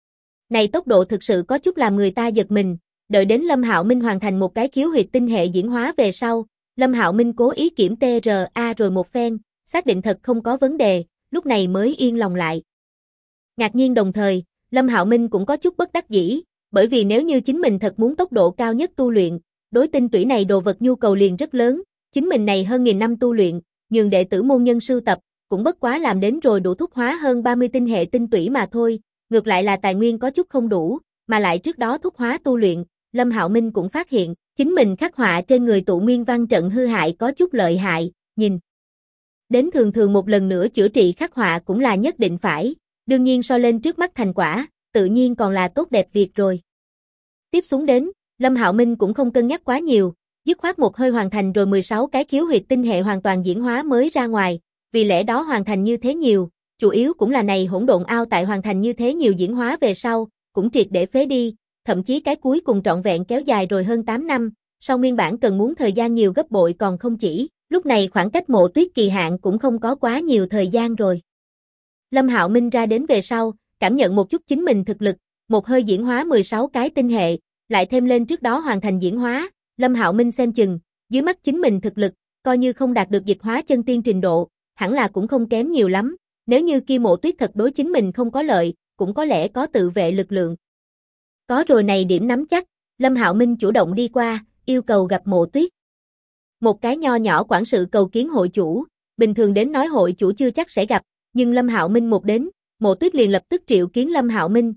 Này tốc độ thực sự có chút làm người ta giật mình, đợi đến Lâm Hạo Minh hoàn thành một cái khiếu huyệt tinh hệ diễn hóa về sau, Lâm Hạo Minh cố ý kiểm TRA rồi một phen, xác định thật không có vấn đề, lúc này mới yên lòng lại. Ngạc nhiên đồng thời, Lâm Hạo Minh cũng có chút bất đắc dĩ, bởi vì nếu như chính mình thật muốn tốc độ cao nhất tu luyện, đối tinh tủy này đồ vật nhu cầu liền rất lớn, chính mình này hơn nghìn năm tu luyện, nhường đệ tử môn nhân sưu tập, cũng bất quá làm đến rồi đủ thúc hóa hơn 30 tinh hệ tinh tủy mà thôi, ngược lại là tài nguyên có chút không đủ, mà lại trước đó thúc hóa tu luyện, Lâm Hạo Minh cũng phát hiện, chính mình khắc họa trên người tụ nguyên văn trận hư hại có chút lợi hại, nhìn. Đến thường một lần nữa chữa trị khắc họa cũng là nhất định phải, đương nhiên so lên trước mắt thành quả, tự nhiên còn là tốt đẹp việc rồi. Tiếp xuống đến, Lâm Hạo Minh cũng không cân nhắc quá nhiều, dứt khoát một hơi hoàn thành rồi 16 cái khiếu huyệt tinh hệ hoàn toàn diễn hóa mới ra ngoài, vì lẽ đó hoàn thành như thế nhiều, chủ yếu cũng là này hỗn độn ao tại hoàn thành như thế nhiều diễn hóa về sau, cũng triệt để phế đi, thậm chí cái cuối cùng trọn vẹn kéo dài rồi hơn 8 năm, sau nguyên bản cần muốn thời gian nhiều gấp bội còn không chỉ, lúc này khoảng cách Mộ Tuyết kỳ hạn cũng không có quá nhiều thời gian rồi. Lâm Hạo Minh ra đến về sau, cảm nhận một chút chính mình thực lực, một hơi diễn hóa 16 cái tinh hệ, lại thêm lên trước đó hoàn thành diễn hóa, Lâm Hạo Minh xem chừng, dưới mắt chính mình thực lực, coi như không đạt được dịch hóa chân tiên trình độ, hẳn là cũng không kém nhiều lắm, nếu như kia Mộ Tuyết thật đối chính mình không có lợi, cũng có lẽ có tự vệ lực lượng. Có rồi này điểm nắm chắc, Lâm Hạo Minh chủ động đi qua, yêu cầu gặp Mộ Tuyết. Một cái nho nhỏ quản sự cầu kiến hội chủ, bình thường đến nói hội chủ chưa chắc sẽ gặp, nhưng Lâm Hạo Minh một đến, Mộ Tuyết liền lập tức triệu kiến Lâm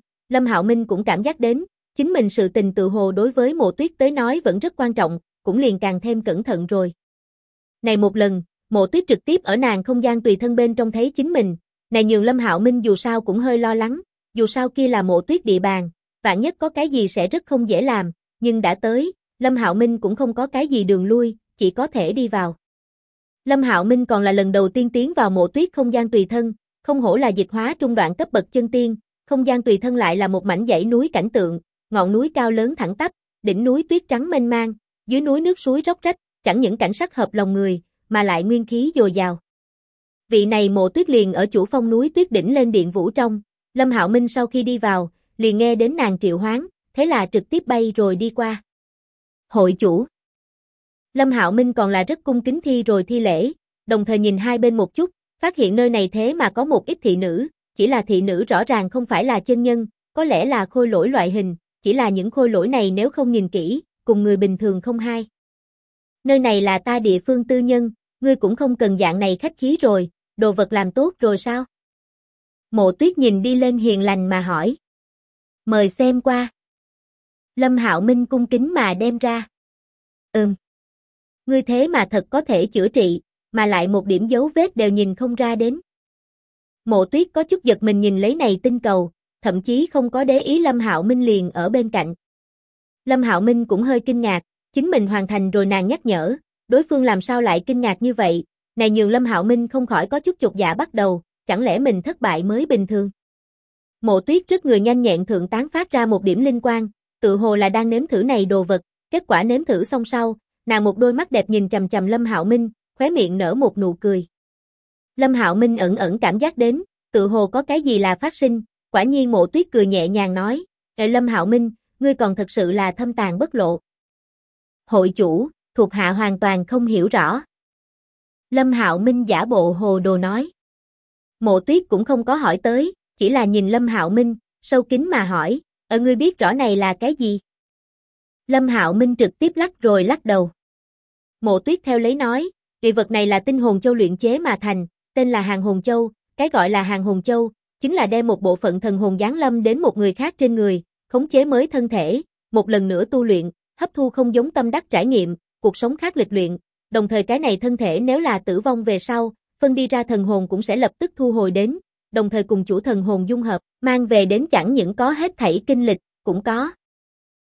Hạo Minh cũng cảm giác đến, chính mình sự tình tự hồ đối với Mộ Tuyết tới nói vẫn rất quan trọng, cũng liền càng thêm cẩn thận rồi. Này một lần, Mộ Tuyết trực tiếp ở nàng không gian tùy thân bên trong thấy chính mình, này nhường Lâm Hạo Minh dù sao cũng hơi lo lắng, dù sao kia là Mộ Tuyết địa bàn, vạn nhất có cái gì sẽ rất không dễ làm, nhưng đã tới, Lâm Hạo Minh cũng không có cái gì đường lui, chỉ có thể đi vào. Lâm Hạo Minh còn là lần đầu tiên tiến vào Mộ Tuyết không gian tùy thân, không hổ là dịch hóa trung đoạn cấp bậc chân tiên, không gian tùy thân lại là một mảnh dãy núi cảnh tượng, ngọn núi cao lớn thẳng tắp, đỉnh núi tuyết trắng mênh mang, dưới núi nước suối róc rách, chẳng những cảnh sắc hợp lòng người, mà lại nguyên khí dồi dào. Vị này Mộ Tuyết liền ở chủ phong núi tuyết đỉnh lên điện vũ trong, Lâm Hạo Minh sau khi đi vào, liền nghe đến nàng triệu hoán, thế là trực tiếp bay rồi đi qua. Hội chủ. Lâm Hạo Minh còn là rất cung kính thi rồi thi lễ, đồng thời nhìn hai bên một chút, phát hiện nơi này thế mà có một ít thị nữ, chỉ là thị nữ rõ ràng không phải là chân nhân, có lẽ là khôi lỗi loại hình, chỉ là những khôi lỗi này nếu không nhìn kỹ, cùng người bình thường không hai. Nơi này là ta địa phương tư nhân, ngươi cũng không cần dạng này khách khí rồi, đồ vật làm tốt rồi sao? Mộ Tuyết nhìn đi lên hiền lành mà hỏi. Mời xem qua. Lâm Hạo Minh cung kính mà đem ra. Ngươi thế mà thật có thể chữa trị, mà lại một điểm dấu vết đều nhìn không ra đến. Mộ Tuyết có chút giật mình nhìn lấy này tinh cầu, thậm chí không có để ý Lâm Hạo Minh liền ở bên cạnh. Lâm Hạo Minh cũng hơi kinh ngạc, chính mình hoàn thành rồi nàng nhắc nhở, đối phương làm sao lại kinh ngạc như vậy, này nhường Lâm Hạo Minh không khỏi có chút chột dạ bắt đầu, chẳng lẽ mình thất bại mới bình thường. Mộ Tuyết rất người nhanh nhẹn thượng tán phát ra một điểm linh quang, tự hồ là đang nếm thử này đồ vật, kết quả nếm thử xong sau, nàng một đôi mắt đẹp nhìn chằm chằm Lâm Hạo Minh, khóe miệng nở một nụ cười. Lâm Hạo Minh ẩn ẩn cảm giác đến, tự hồ có cái gì là phát sinh, quả nhiên Mộ Tuyết cười nhẹ nhàng nói, Lâm Hạo Minh, ngươi còn thật sự là thâm tàn bất lộ. Hội chủ, thuộc hạ hoàn toàn không hiểu rõ. Lâm Hạo Minh giả bộ hồ đồ nói. Mộ Tuyết cũng không có hỏi tới, chỉ là nhìn Lâm Hạo Minh, sâu kín mà hỏi, ngươi biết rõ này là cái gì? Lâm Hạo Minh trực tiếp lắc rồi lắc đầu. Mộ Tuyết theo lấy nói, kỳ vật này là tinh hồn châu luyện chế mà thành, tên là Hàng Hồn Châu, cái gọi là Hàng Hồn Châu, chính là đem một bộ phận thần hồn giáng lâm đến một người khác trên người, khống chế mới thân thể, một lần nữa tu luyện, hấp thu không giống tâm đắc trải nghiệm, cuộc sống khác lịch luyện, đồng thời cái này thân thể nếu là tử vong về sau, phân đi ra thần hồn cũng sẽ lập tức thu hồi đến, đồng thời cùng chủ thần hồn dung hợp, mang về đến chẳng những có hết thảy kinh lịch, cũng có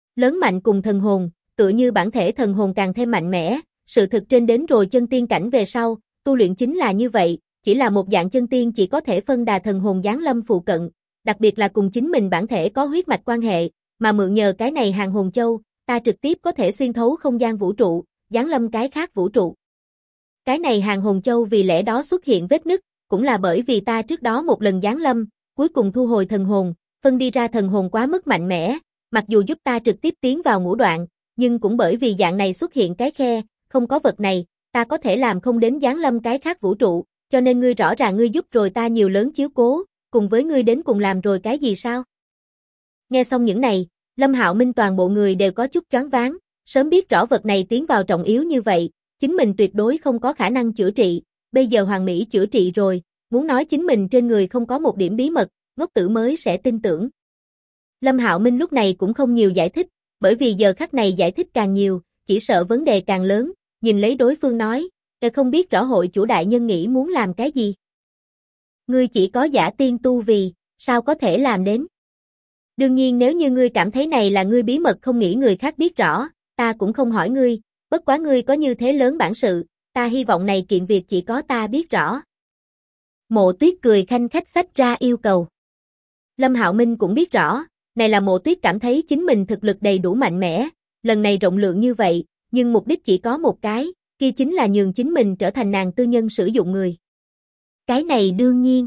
lớn mạnh cùng thần hồn, tựa như bản thể thần hồn càng thêm mạnh mẽ, sự thực trên đến rồi chân tiên cảnh về sau, tu luyện chính là như vậy, chỉ là một dạng chân tiên chỉ có thể phân đà thần hồn giáng lâm phụ cận, đặc biệt là cùng chính mình bản thể có huyết mạch quan hệ, mà mượn nhờ cái này hàng hồn châu, ta trực tiếp có thể xuyên thấu không gian vũ trụ, giáng lâm cái khác vũ trụ. Cái này hàng hồn châu vì lẽ đó xuất hiện vết nứt, cũng là bởi vì ta trước đó một lần giáng lâm, cuối cùng thu hồi thần hồn, phân đi ra thần hồn quá mức mạnh mẽ, mặc dù giúp ta trực tiếp tiến vào ngũ đoạn, nhưng cũng bởi vì dạng này xuất hiện cái khe, không có vật này, ta có thể làm không đến giáng lâm cái khác vũ trụ, cho nên ngươi rõ ràng ngươi giúp rồi ta nhiều lớn chiếu cố, cùng với ngươi đến cùng làm rồi cái gì sao? Nghe xong những này, Lâm Hạo Minh toàn bộ người đều có chút choáng váng, sớm biết rõ vật này tiến vào trọng yếu như vậy, chính mình tuyệt đối không có khả năng chữa trị, bây giờ hoàn mỹ chữa trị rồi, muốn nói chính mình trên người không có một điểm bí mật, ngốc tử mới sẽ tin tưởng. Lâm Hạo Minh lúc này cũng không nhiều giải thích, bởi vì giờ khắc này giải thích càng nhiều, chỉ sợ vấn đề càng lớn, nhìn lấy đối phương nói, không biết rõ hội chủ đại nhân nghĩ muốn làm cái gì. Ngươi chỉ có giả tiên tu vì, sao có thể làm đến? Đương nhiên nếu như ngươi cảm thấy này là ngươi bí mật không nghĩ người khác biết rõ, ta cũng không hỏi ngươi, bất quá ngươi có như thế lớn bản sự, ta hy vọng này kiện việc chỉ có ta biết rõ. Mộ Tuyết cười khanh khách xách ra yêu cầu. Lâm Hạo Minh cũng biết rõ, này là Mộ Tuyết cảm thấy chính mình thực lực đầy đủ mạnh mẽ, lần này rộng lượng như vậy, nhưng mục đích chỉ có một cái, kia chính là nhường chính mình trở thành nàng tư nhân sử dụng người. Cái này đương nhiên.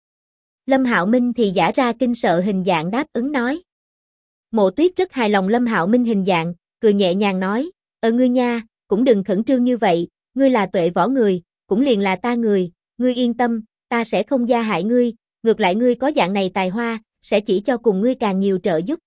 Lâm Hạo Minh thì giả ra kinh sợ hình dạng đáp ứng nói. Mộ Tuyết rất hài lòng Lâm Hạo Minh hình dạng, cười nhẹ nhàng nói, ngươi nha, cũng đừng khẩn trương như vậy, ngươi là tuệ võ người, cũng liền là ta người, ngươi yên tâm, ta sẽ không gia hại ngươi, ngược lại ngươi có dạng này tài hoa, sẽ chỉ cho cùng ngươi càng nhiều trợ giúp.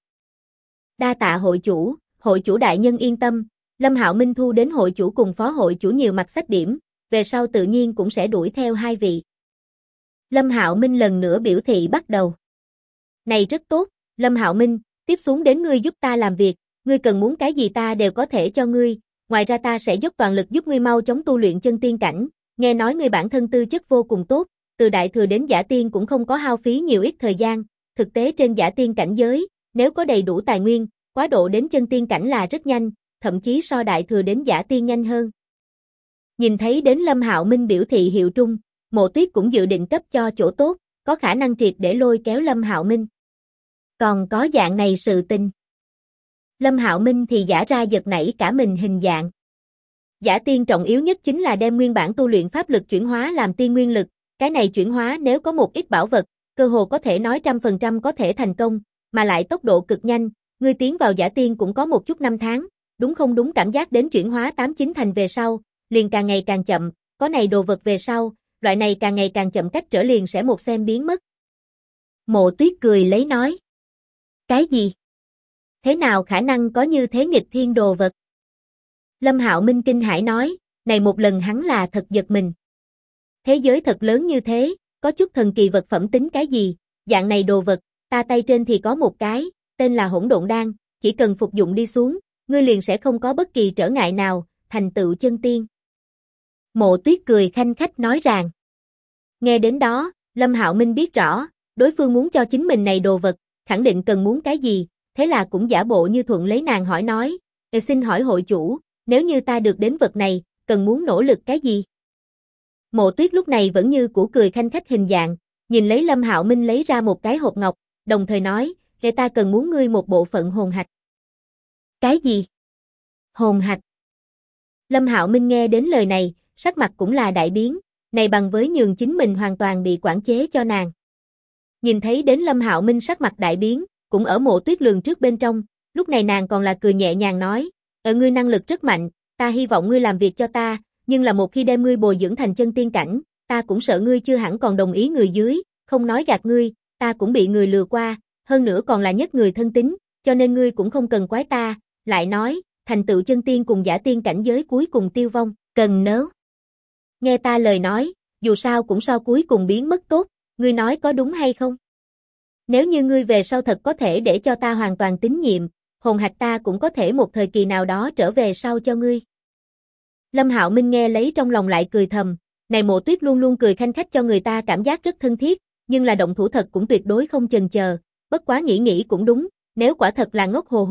Đa tạ hội chủ đại nhân yên tâm, Lâm Hạo Minh thu đến hội chủ cùng phó hội chủ nhiều mặt sách điểm, về sau tự nhiên cũng sẽ đuổi theo hai vị. Lâm Hạo Minh lần nữa biểu thị bắt đầu. Này rất tốt, Lâm Hạo Minh, tiếp xuống đến ngươi giúp ta làm việc, ngươi cần muốn cái gì ta đều có thể cho ngươi, ngoài ra ta sẽ dốc toàn lực giúp ngươi mau chóng tu luyện chân tiên cảnh, nghe nói ngươi bản thân tư chất vô cùng tốt, từ đại thừa đến giả tiên cũng không có hao phí nhiều ít thời gian, thực tế trên giả tiên cảnh giới, nếu có đầy đủ tài nguyên, quá độ đến chân tiên cảnh là rất nhanh, thậm chí so đại thừa đến giả tiên nhanh hơn. Nhìn thấy đến Lâm Hạo Minh biểu thị hiệu trung, Mộ Tuyết cũng dự định cấp cho chỗ tốt, có khả năng triệt để lôi kéo Lâm Hạo Minh. Còn có dạng này sự tình. Lâm Hạo Minh thì giả ra giật nảy cả mình hình dạng. Giả tiên trọng yếu nhất chính là đem nguyên bản tu luyện pháp lực chuyển hóa làm tiên nguyên lực, cái này chuyển hóa nếu có một ít bảo vật, cơ hồ có thể nói 100% có thể thành công, mà lại tốc độ cực nhanh, ngươi tiến vào giả tiên cũng có một chút năm tháng, đúng không đúng cảm giác đến chuyển hóa 8-9 thành về sau, liền càng ngày càng chậm, có này đồ vật về sau, loại này càng ngày càng chậm cách trở liền sẽ một xem biến mất. Mộ Tuyết cười lấy nói. Cái gì? Thế nào khả năng có như thế nghịch thiên đồ vật? Lâm Hạo Minh kinh hãi nói, này một lần hắn là thật giật mình. Thế giới thật lớn như thế, có chút thần kỳ vật phẩm tính cái gì, dạng này đồ vật, ta tay trên thì có một cái, tên là Hỗn Độn Đan, chỉ cần phục dụng đi xuống, ngươi liền sẽ không có bất kỳ trở ngại nào, thành tựu chân tiên. Mộ Tuyết cười khanh khách nói rằng. Nghe đến đó, Lâm Hạo Minh biết rõ, đối phương muốn cho chính mình này đồ vật, khẳng định cần muốn cái gì, thế là cũng giả bộ như thuận lấy nàng hỏi nói, xin hỏi hội chủ, nếu như ta được đến vật này, cần muốn nỗ lực cái gì? Mộ Tuyết lúc này vẫn như cũ cười khanh khách hình dạng, nhìn lấy Lâm Hạo Minh lấy ra một cái hộp ngọc, đồng thời nói, ta cần muốn ngươi một bộ phận hồn hạch. Cái gì? Hồn hạch. Lâm Hạo Minh nghe đến lời này, sắc mặt cũng là đại biến, này bằng với nhường chính mình hoàn toàn bị quản chế cho nàng. Nhìn thấy đến Lâm Hạo Minh sắc mặt đại biến, cũng ở Mộ Tuyết lường trước bên trong, lúc này nàng còn là cười nhẹ nhàng nói, ngươi năng lực rất mạnh, ta hy vọng ngươi làm việc cho ta, nhưng là một khi đem ngươi bồi dưỡng thành chân tiên cảnh, ta cũng sợ ngươi chưa hẳn còn đồng ý người dưới, không nói gạt ngươi, ta cũng bị người lừa qua, hơn nữa còn là nhất người thân tín, cho nên ngươi cũng không cần quái ta, lại nói, thành tựu chân tiên cùng giả tiên cảnh giới cuối cùng tiêu vong, cần nớ. Nghe ta lời nói, dù sao cũng so cuối cùng biến mất tốt, ngươi nói có đúng hay không? Nếu như ngươi về sau thật có thể để cho ta hoàn toàn tín nhiệm, hồn hạch ta cũng có thể một thời kỳ nào đó trở về sau cho ngươi. Lâm Hạo Minh nghe lấy trong lòng lại cười thầm, này Mộ Tuyết luôn luôn cười khanh khách cho người ta cảm giác rất thân thiết, nhưng là động thủ thật cũng tuyệt đối không chần chờ, bất quá nghĩ nghĩ cũng đúng, nếu quả thật là ngốc hồ hồ,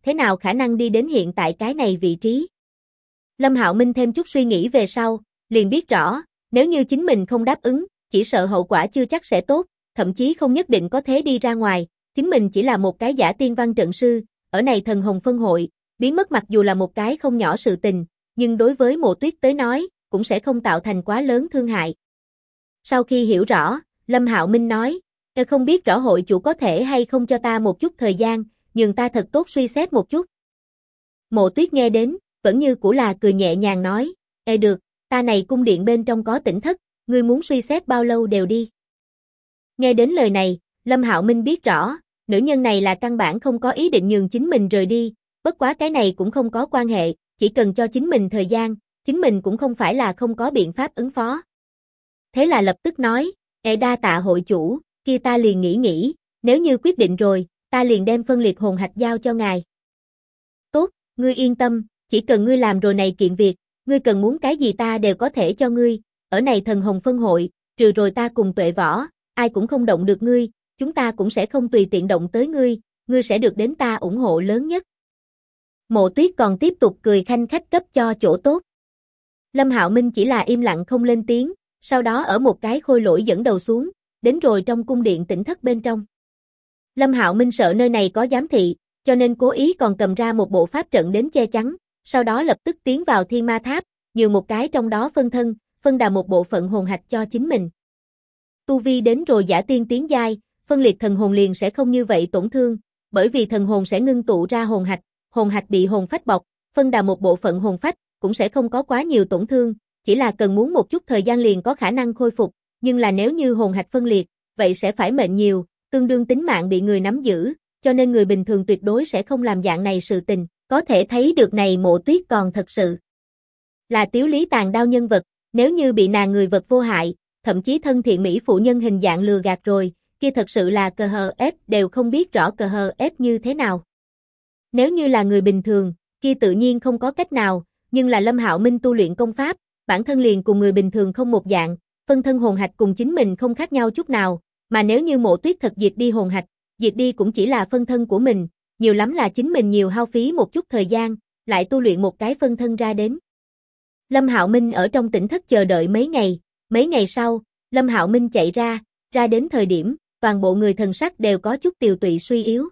thế nào khả năng đi đến hiện tại cái này vị trí. Lâm Hạo Minh thêm chút suy nghĩ về sau, liền biết rõ, nếu như chính mình không đáp ứng, chỉ sợ hậu quả chưa chắc sẽ tốt, thậm chí không nhất định có thế đi ra ngoài, chính mình chỉ là một cái giả tiên văn trận sư, ở này thần hồng phân hội, biến mất mặc dù là một cái không nhỏ sự tình, nhưng đối với Mộ Tuyết tới nói, cũng sẽ không tạo thành quá lớn thương hại. Sau khi hiểu rõ, Lâm Hạo Minh nói, không biết rõ hội chủ có thể hay không cho ta một chút thời gian, nhường ta thật tốt suy xét một chút. Mộ Tuyết nghe đến, vẫn như cũ là cười nhẹ nhàng nói, được, ta này cung điện bên trong có tỉnh thất, ngươi muốn suy xét bao lâu đều đi. Nghe đến lời này, Lâm Hạo Minh biết rõ, nữ nhân này là căn bản không có ý định nhường chính mình rời đi, bất quá cái này cũng không có quan hệ, chỉ cần cho chính mình thời gian, chính mình cũng không phải là không có biện pháp ứng phó. Thế là lập tức nói, đa tạ hội chủ, kia ta liền nghĩ, nếu như quyết định rồi, ta liền đem phân liệt hồn hạch giao cho ngài. Tốt, ngươi yên tâm, chỉ cần ngươi làm rồi này kiện việc, ngươi cần muốn cái gì ta đều có thể cho ngươi, ở này thần hồng phân hội, trừ rồi ta cùng Tuệ Võ, ai cũng không động được ngươi, chúng ta cũng sẽ không tùy tiện động tới ngươi sẽ được đến ta ủng hộ lớn nhất. Mộ Tuyết còn tiếp tục cười khanh khách cấp cho chỗ tốt. Lâm Hạo Minh chỉ là im lặng không lên tiếng, sau đó ở một cái khôi lỗi dẫn đầu xuống, đến rồi trong cung điện tỉnh thất bên trong. Lâm Hạo Minh sợ nơi này có giám thị, cho nên cố ý còn cầm ra một bộ pháp trận đến che chắn, sau đó lập tức tiến vào Thiên Ma Tháp, nhường một cái trong đó phân đà một bộ phận hồn hạch cho chính mình. Tu vi đến rồi giả tiên tiến giai, phân liệt thần hồn liền sẽ không như vậy tổn thương, bởi vì thần hồn sẽ ngưng tụ ra hồn hạch bị hồn phách bọc, phân đà một bộ phận hồn phách, cũng sẽ không có quá nhiều tổn thương, chỉ là cần muốn một chút thời gian liền có khả năng khôi phục, nhưng là nếu như hồn hạch phân liệt, vậy sẽ phải mệnh nhiều, tương đương tính mạng bị người nắm giữ, cho nên người bình thường tuyệt đối sẽ không làm dạng này sự tình, có thể thấy được này Mộ Tuyết còn thật sự là tiếu lý tàn đao nhân vật, nếu như bị nàng người vật vô hại, thậm chí thân thiện mỹ phụ nhân hình dạng lừa gạt rồi, kia thật sự là cờ hờ ép đều không biết rõ cờ hờ ép như thế nào. Nếu như là người bình thường, kia tự nhiên không có cách nào, nhưng là Lâm Hạo Minh tu luyện công pháp, bản thân liền cùng người bình thường không một dạng, phân thân hồn hạch cùng chính mình không khác nhau chút nào, mà nếu như Mộ Tuyết thật diệt đi hồn hạch, diệt đi cũng chỉ là phân thân của mình, nhiều lắm là chính mình nhiều hao phí một chút thời gian, lại tu luyện một cái phân thân ra đến. Lâm Hạo Minh ở trong tỉnh thất chờ đợi mấy ngày sau, Lâm Hạo Minh chạy ra đến thời điểm, toàn bộ người thần sắc đều có chút tiều tụy suy yếu.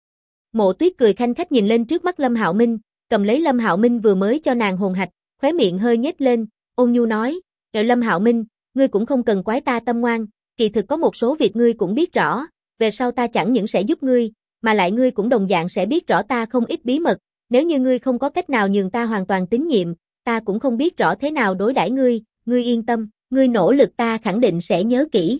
Mộ Tuyết cười khanh khách nhìn lên trước mắt Lâm Hạo Minh, cầm lấy Lâm Hạo Minh vừa mới cho nàng hồn hạch, khóe miệng hơi nhếch lên, ôn nhu nói, Lâm Hạo Minh, ngươi cũng không cần quái ta tâm ngoan, kỳ thực có một số việc ngươi cũng biết rõ, về sau ta chẳng những sẽ giúp ngươi, mà lại ngươi cũng đồng dạng sẽ biết rõ ta không ít bí mật, nếu như ngươi không có cách nào nhường ta hoàn toàn tín nhiệm, ta cũng không biết rõ thế nào đối đãi ngươi, ngươi yên tâm, ngươi nỗ lực ta khẳng định sẽ nhớ kỹ.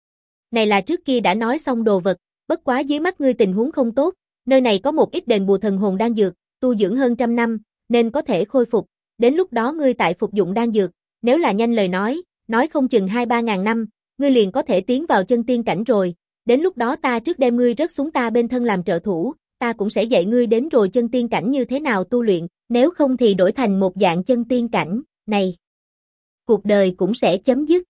Này là trước kia đã nói xong đồ vật, bất quá dưới mắt ngươi tình huống không tốt, nơi này có một ít đền bù thần hồn đan dược, tu dưỡng hơn 100 năm, nên có thể khôi phục, đến lúc đó ngươi tại phục dụng đan dược, nếu là nhanh lời nói không chừng 2-3 ngàn năm, ngươi liền có thể tiến vào chân tiên cảnh rồi, đến lúc đó ta trước đem ngươi rớt xuống ta bên thân làm trợ thủ, ta cũng sẽ dạy ngươi đến rồi chân tiên cảnh như thế nào tu luyện, nếu không thì đổi thành một dạng chân tiên cảnh, này, cuộc đời cũng sẽ chấm dứt.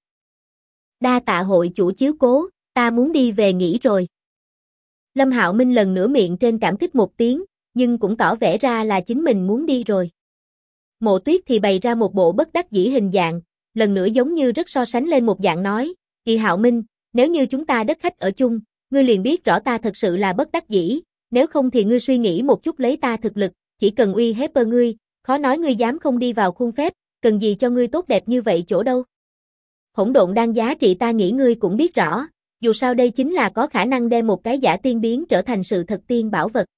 Đa tạ hội chủ chiếu cố, ta muốn đi về nghỉ rồi. Lâm Hạo Minh lần nữa miệng trên cảm kích một tiếng, nhưng cũng tỏ vẻ ra là chính mình muốn đi rồi. Mộ Tuyết thì bày ra một bộ bất đắc dĩ hình dạng, lần nữa giống như rất so sánh lên một dạng nói, Hạo Minh, nếu như chúng ta đất khách ở chung, ngươi liền biết rõ ta thật sự là bất đắc dĩ, nếu không thì ngươi suy nghĩ một chút lấy ta thực lực, chỉ cần uy hiếp ngươi, khó nói ngươi dám không đi vào khuôn phép, cần gì cho ngươi tốt đẹp như vậy chỗ đâu. Hỗn độn đan giá trị ta nghĩ ngươi cũng biết rõ, dù sao đây chính là có khả năng đem một cái giả tiên biến trở thành sự thật tiên bảo vật.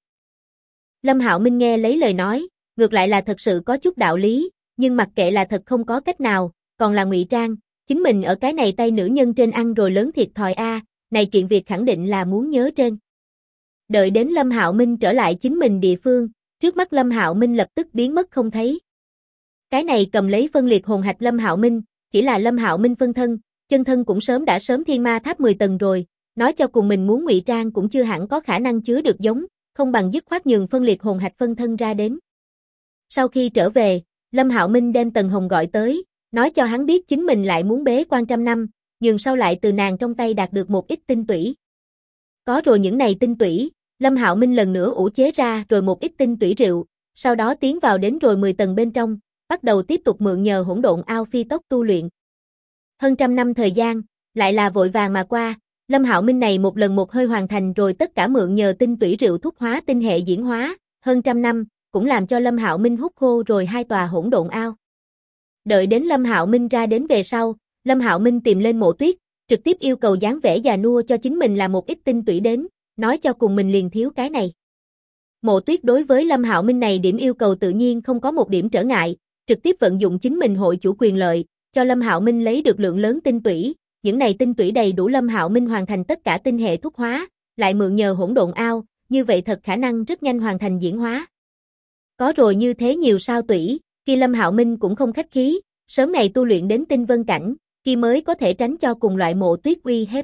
Lâm Hạo Minh nghe lấy lời nói, ngược lại là thật sự có chút đạo lý, nhưng mặc kệ là thật không có cách nào, còn là ngụy trang, chính mình ở cái này tay nữ nhân trên ăn rồi lớn thiệt thòi a, này kiện việc khẳng định là muốn nhớ trên. Đợi đến Lâm Hạo Minh trở lại chính mình địa phương, trước mắt Lâm Hạo Minh lập tức biến mất không thấy. Cái này cầm lấy phân liệt hồn hạch Lâm Hạo Minh, chỉ là Lâm Hạo Minh phân thân, chân thân cũng đã sớm Thiên Ma Tháp 10 tầng rồi, nói cho cùng mình muốn ngụy trang cũng chưa hẳn có khả năng chứa được giống, không bằng dứt khoát nhường phân liệt hồn hạch phân thân ra đến. Sau khi trở về, Lâm Hạo Minh đem Tần Hồng gọi tới, nói cho hắn biết chính mình lại muốn bế quan 100 năm, nhường sau lại từ nàng trong tay đạt được một ít tinh tủy. Có rồi những này tinh tủy, Lâm Hạo Minh lần nữa ủ chế ra rồi một ít tinh tủy rượu, sau đó tiến vào đến rồi 10 tầng bên trong, bắt đầu tiếp tục mượn nhờ hỗn độn ao phi tốc tu luyện. Hơn trăm năm thời gian, lại là vội vàng mà qua, Lâm Hạo Minh này một lần một hơi hoàn thành rồi tất cả mượn nhờ tinh tủy rượu thúc hóa tinh hệ diễn hóa, hơn trăm năm, cũng làm cho Lâm Hạo Minh hút khô rồi 2 tòa hỗn độn ao. Đợi đến Lâm Hạo Minh ra đến về sau, Lâm Hạo Minh tìm lên Mộ Tuyết, trực tiếp yêu cầu dáng vẻ già nua cho chính mình là một ít tinh tủy đến, nói cho cùng mình liền thiếu cái này. Mộ Tuyết đối với Lâm Hạo Minh này điểm yêu cầu tự nhiên không có một điểm trở ngại, trực tiếp vận dụng chính mình hội chủ quyền lợi, cho Lâm Hạo Minh lấy được lượng lớn tinh tủy, những này tinh tủy đầy đủ Lâm Hạo Minh hoàn thành tất cả tinh hệ thúc hóa, lại mượn nhờ hỗn độn ao, như vậy thật khả năng rất nhanh hoàn thành diễn hóa. Có rồi như thế nhiều sao tủy, khi Lâm Hạo Minh cũng không khách khí, sớm ngày tu luyện đến tinh vân cảnh, khi mới có thể tránh cho cùng loại Mộ Tuyết uy hiếp.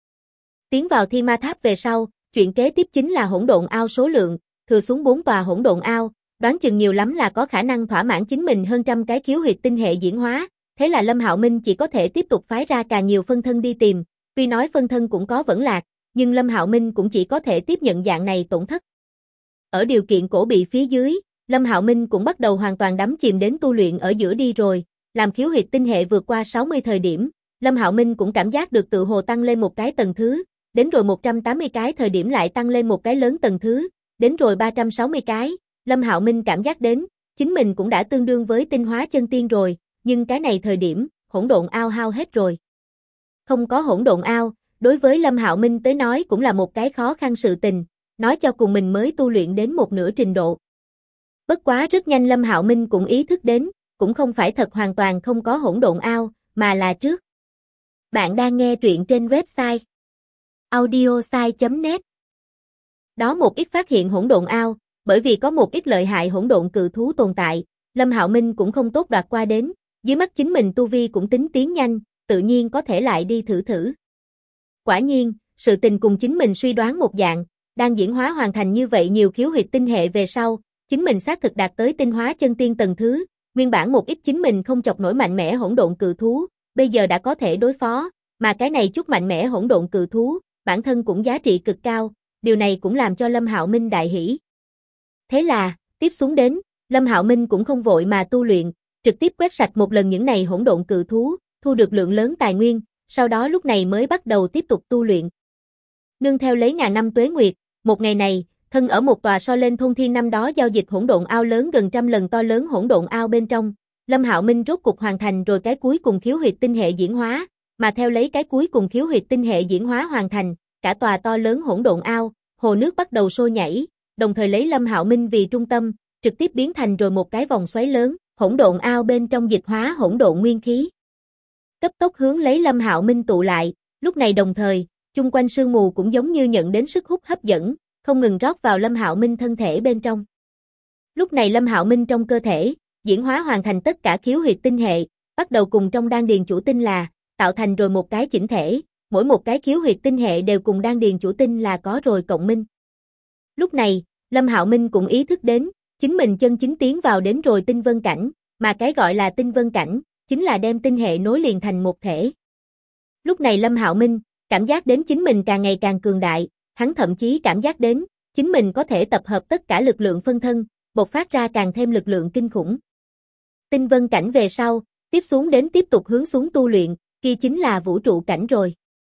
Tiến vào Thi Ma Tháp về sau, chuyện kế tiếp chính là hỗn độn ao số lượng, thừa xuống 4 tòa hỗn độn ao, đoán chừng nhiều lắm là có khả năng thỏa mãn chính mình hơn trăm cái khiếu huyệt tinh hệ diễn hóa, thế là Lâm Hạo Minh chỉ có thể tiếp tục phái ra càng nhiều phân thân đi tìm, tuy nói phân thân cũng có vẫn lạc, nhưng Lâm Hạo Minh cũng chỉ có thể tiếp nhận dạng này tổn thất. Ở điều kiện cổ bị phía dưới, Lâm Hạo Minh cũng bắt đầu hoàn toàn đắm chìm đến tu luyện ở giữa đi rồi, làm khiếu huyệt tinh hệ vượt qua 60 thời điểm, Lâm Hạo Minh cũng cảm giác được tự hồ tăng lên một cái tầng thứ, đến rồi 180 cái thời điểm lại tăng lên một cái lớn tầng thứ, đến rồi 360 cái, Lâm Hạo Minh cảm giác đến, chính mình cũng đã tương đương với tinh hóa chân tiên rồi, nhưng cái này thời điểm, hỗn độn ao hao hết rồi. Không có hỗn độn ao, đối với Lâm Hạo Minh tới nói cũng là một cái khó khăn sự tình, nói cho cùng mình mới tu luyện đến một nửa trình độ. Bất quá rất nhanh Lâm Hạo Minh cũng ý thức đến, cũng không phải thật hoàn toàn không có hỗn độn ao, mà là trước. Bạn đang nghe truyện trên website audiosai.net. Đó một ít phát hiện hỗn độn ao, bởi vì có một ít lợi hại hỗn độn cự thú tồn tại, Lâm Hạo Minh cũng không tốt đoạt qua đến, dưới mắt chính mình tu vi cũng tính tiến nhanh, tự nhiên có thể lại đi thử thử. Quả nhiên, sự tình cùng chính mình suy đoán một dạng, đang diễn hóa hoàn thành như vậy nhiều khiếu huyệt tinh hệ về sau, chính mình xác thực đạt tới tinh hóa chân tiên tầng thứ, nguyên bản một ít chính mình không chọc nổi mạnh mẽ hỗn độn cự thú, bây giờ đã có thể đối phó, mà cái này chút mạnh mẽ hỗn độn cự thú, bản thân cũng giá trị cực cao, điều này cũng làm cho Lâm Hạo Minh đại hỉ. Thế là, tiếp xuống đến, Lâm Hạo Minh cũng không vội mà tu luyện, trực tiếp quét sạch một lần những này hỗn độn cự thú, thu được lượng lớn tài nguyên, sau đó lúc này mới bắt đầu tiếp tục tu luyện. Nương theo lấy ngàn năm tuế nguyệt, một ngày này, thân ở một tòa so lên thôn thiên năm đó giao dịch hỗn độn ao lớn gần trăm lần to lớn hỗn độn ao bên trong, Lâm Hạo Minh rốt cục hoàn thành rồi cái cuối cùng khiếu huyệt tinh hệ diễn hóa, mà theo lấy cái cuối cùng khiếu huyệt tinh hệ diễn hóa hoàn thành, cả tòa to lớn hỗn độn ao, hồ nước bắt đầu sôi nhảy, đồng thời lấy Lâm Hạo Minh vì trung tâm, trực tiếp biến thành rồi một cái vòng xoáy lớn, hỗn độn ao bên trong dịch hóa hỗn độn nguyên khí. Cấp tốc hướng lấy Lâm Hạo Minh tụ lại, lúc này đồng thời, chung quanh sương mù cũng giống như nhận đến sức hút hấp dẫn, không ngừng rót vào Lâm Hạo Minh thân thể bên trong. Lúc này Lâm Hạo Minh trong cơ thể, diễn hóa hoàn thành tất cả khiếu huyệt tinh hệ, bắt đầu cùng trong đan điền chủ tinh là, tạo thành rồi một cái chỉnh thể, mỗi một cái khiếu huyệt tinh hệ đều cùng đan điền chủ tinh là có rồi cộng minh. Lúc này, Lâm Hạo Minh cũng ý thức đến, chính mình chân chính tiến vào đến rồi tinh vân cảnh, mà cái gọi là tinh vân cảnh, chính là đem tinh hệ nối liền thành một thể. Lúc này Lâm Hạo Minh, cảm giác đến chính mình càng ngày càng cường đại, hắn thậm chí cảm giác đến, chính mình có thể tập hợp tất cả lực lượng phân thân, bộc phát ra càng thêm lực lượng kinh khủng. Tinh vân cảnh về sau, tiếp xuống đến tiếp tục hướng xuống tu luyện, kia chính là vũ trụ cảnh rồi.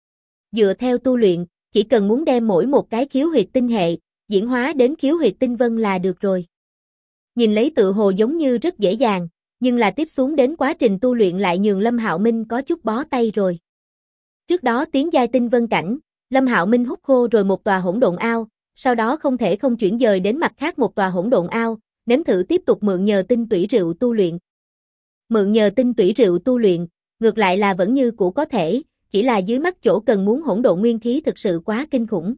Dựa theo tu luyện, chỉ cần muốn đem mỗi một cái khiếu huyệt tinh hệ, diễn hóa đến khiếu huyệt tinh vân là được rồi. Nhìn lấy tự hồ giống như rất dễ dàng, nhưng là tiếp xuống đến quá trình tu luyện lại nhường Lâm Hạo Minh có chút bó tay rồi. Trước đó tiến giai tinh vân cảnh, Lâm Hạo Minh hút khô rồi một tòa hỗn độn ao, sau đó không thể không chuyển dời đến mặt khác một tòa hỗn độn ao, nếm thử tiếp tục mượn nhờ tinh tủy rượu tu luyện. Mượn nhờ tinh tủy rượu tu luyện, ngược lại là vẫn như cũ có thể, chỉ là dưới mắt chỗ cần muốn hỗn độn nguyên khí thực sự quá kinh khủng.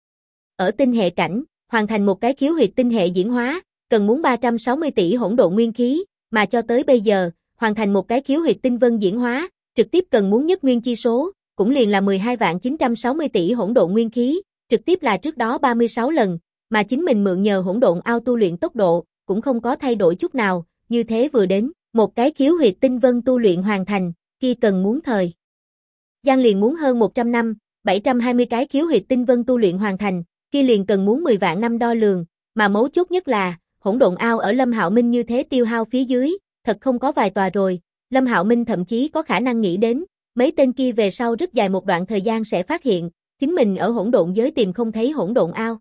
Ở tinh hệ cảnh, hoàn thành một cái khiếu huyệt tinh hệ diễn hóa, cần muốn 360 tỷ hỗn độn nguyên khí, mà cho tới bây giờ, hoàn thành một cái khiếu huyệt tinh vân diễn hóa, trực tiếp cần muốn nhất nguyên chi số, cũng liền là 12.960 tỷ hỗn độn nguyên khí, trực tiếp là trước đó 36 lần, mà chính mình mượn nhờ hỗn độn ao tu luyện tốc độ, cũng không có thay đổi chút nào, như thế vừa đến, một cái khiếu huyệt tinh vân tu luyện hoàn thành, kia cần muốn thời gian liền muốn hơn 100 năm, 720 cái khiếu huyệt tinh vân tu luyện hoàn thành, kia liền cần muốn 10 vạn năm đo lường, mà mấu chốt nhất là, hỗn độn ao ở Lâm Hạo Minh như thế tiêu hao phía dưới, thật không có vài tòa rồi, Lâm Hạo Minh thậm chí có khả năng nghĩ đến, mấy tên kia về sau rất dài một đoạn thời gian sẽ phát hiện, chính mình ở hỗn độn giới tìm không thấy hỗn độn ao.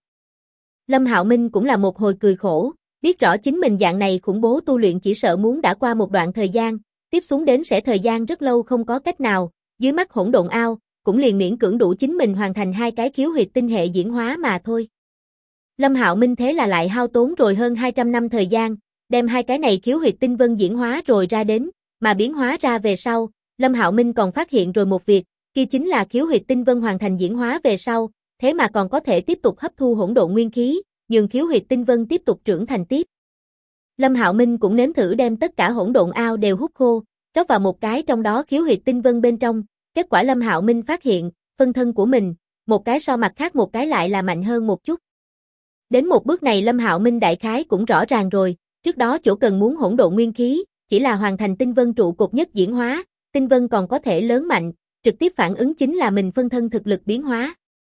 Lâm Hạo Minh cũng là một hồi cười khổ, biết rõ chính mình dạng này khủng bố tu luyện chỉ sợ muốn đã qua một đoạn thời gian, tiếp xuống đến sẽ thời gian rất lâu không có cách nào, dưới mắt hỗn độn ao, cũng liền miễn cưỡng đủ chính mình hoàn thành 2 cái khiếu huyệt tinh hệ diễn hóa mà thôi. Lâm Hạo Minh thế là lại hao tốn rồi hơn 200 năm thời gian, đem 2 cái này khiếu huyệt tinh vân diễn hóa rồi ra đến, mà biến hóa ra về sau, Lâm Hạo Minh còn phát hiện rồi một việc, kia chính là khiếu huyệt tinh vân hoàn thành diễn hóa về sau, thế mà còn có thể tiếp tục hấp thu hỗn độn nguyên khí, nhường khiếu huyệt tinh vân tiếp tục trưởng thành tiếp. Lâm Hạo Minh cũng nếm thử đem tất cả hỗn độn ao đều hút khô, rót vào một cái trong đó khiếu huyệt tinh vân bên trong, kết quả Lâm Hạo Minh phát hiện, phân thân của mình, một cái so mặt khác một cái lại là mạnh hơn một chút. Đến một bước này Lâm Hạo Minh đại khái cũng rõ ràng rồi, trước đó chỗ cần muốn hỗn độn nguyên khí, chỉ là hoàn thành tinh vân trụ cột nhất diễn hóa, tinh vân còn có thể lớn mạnh, trực tiếp phản ứng chính là mình phân thân thực lực biến hóa.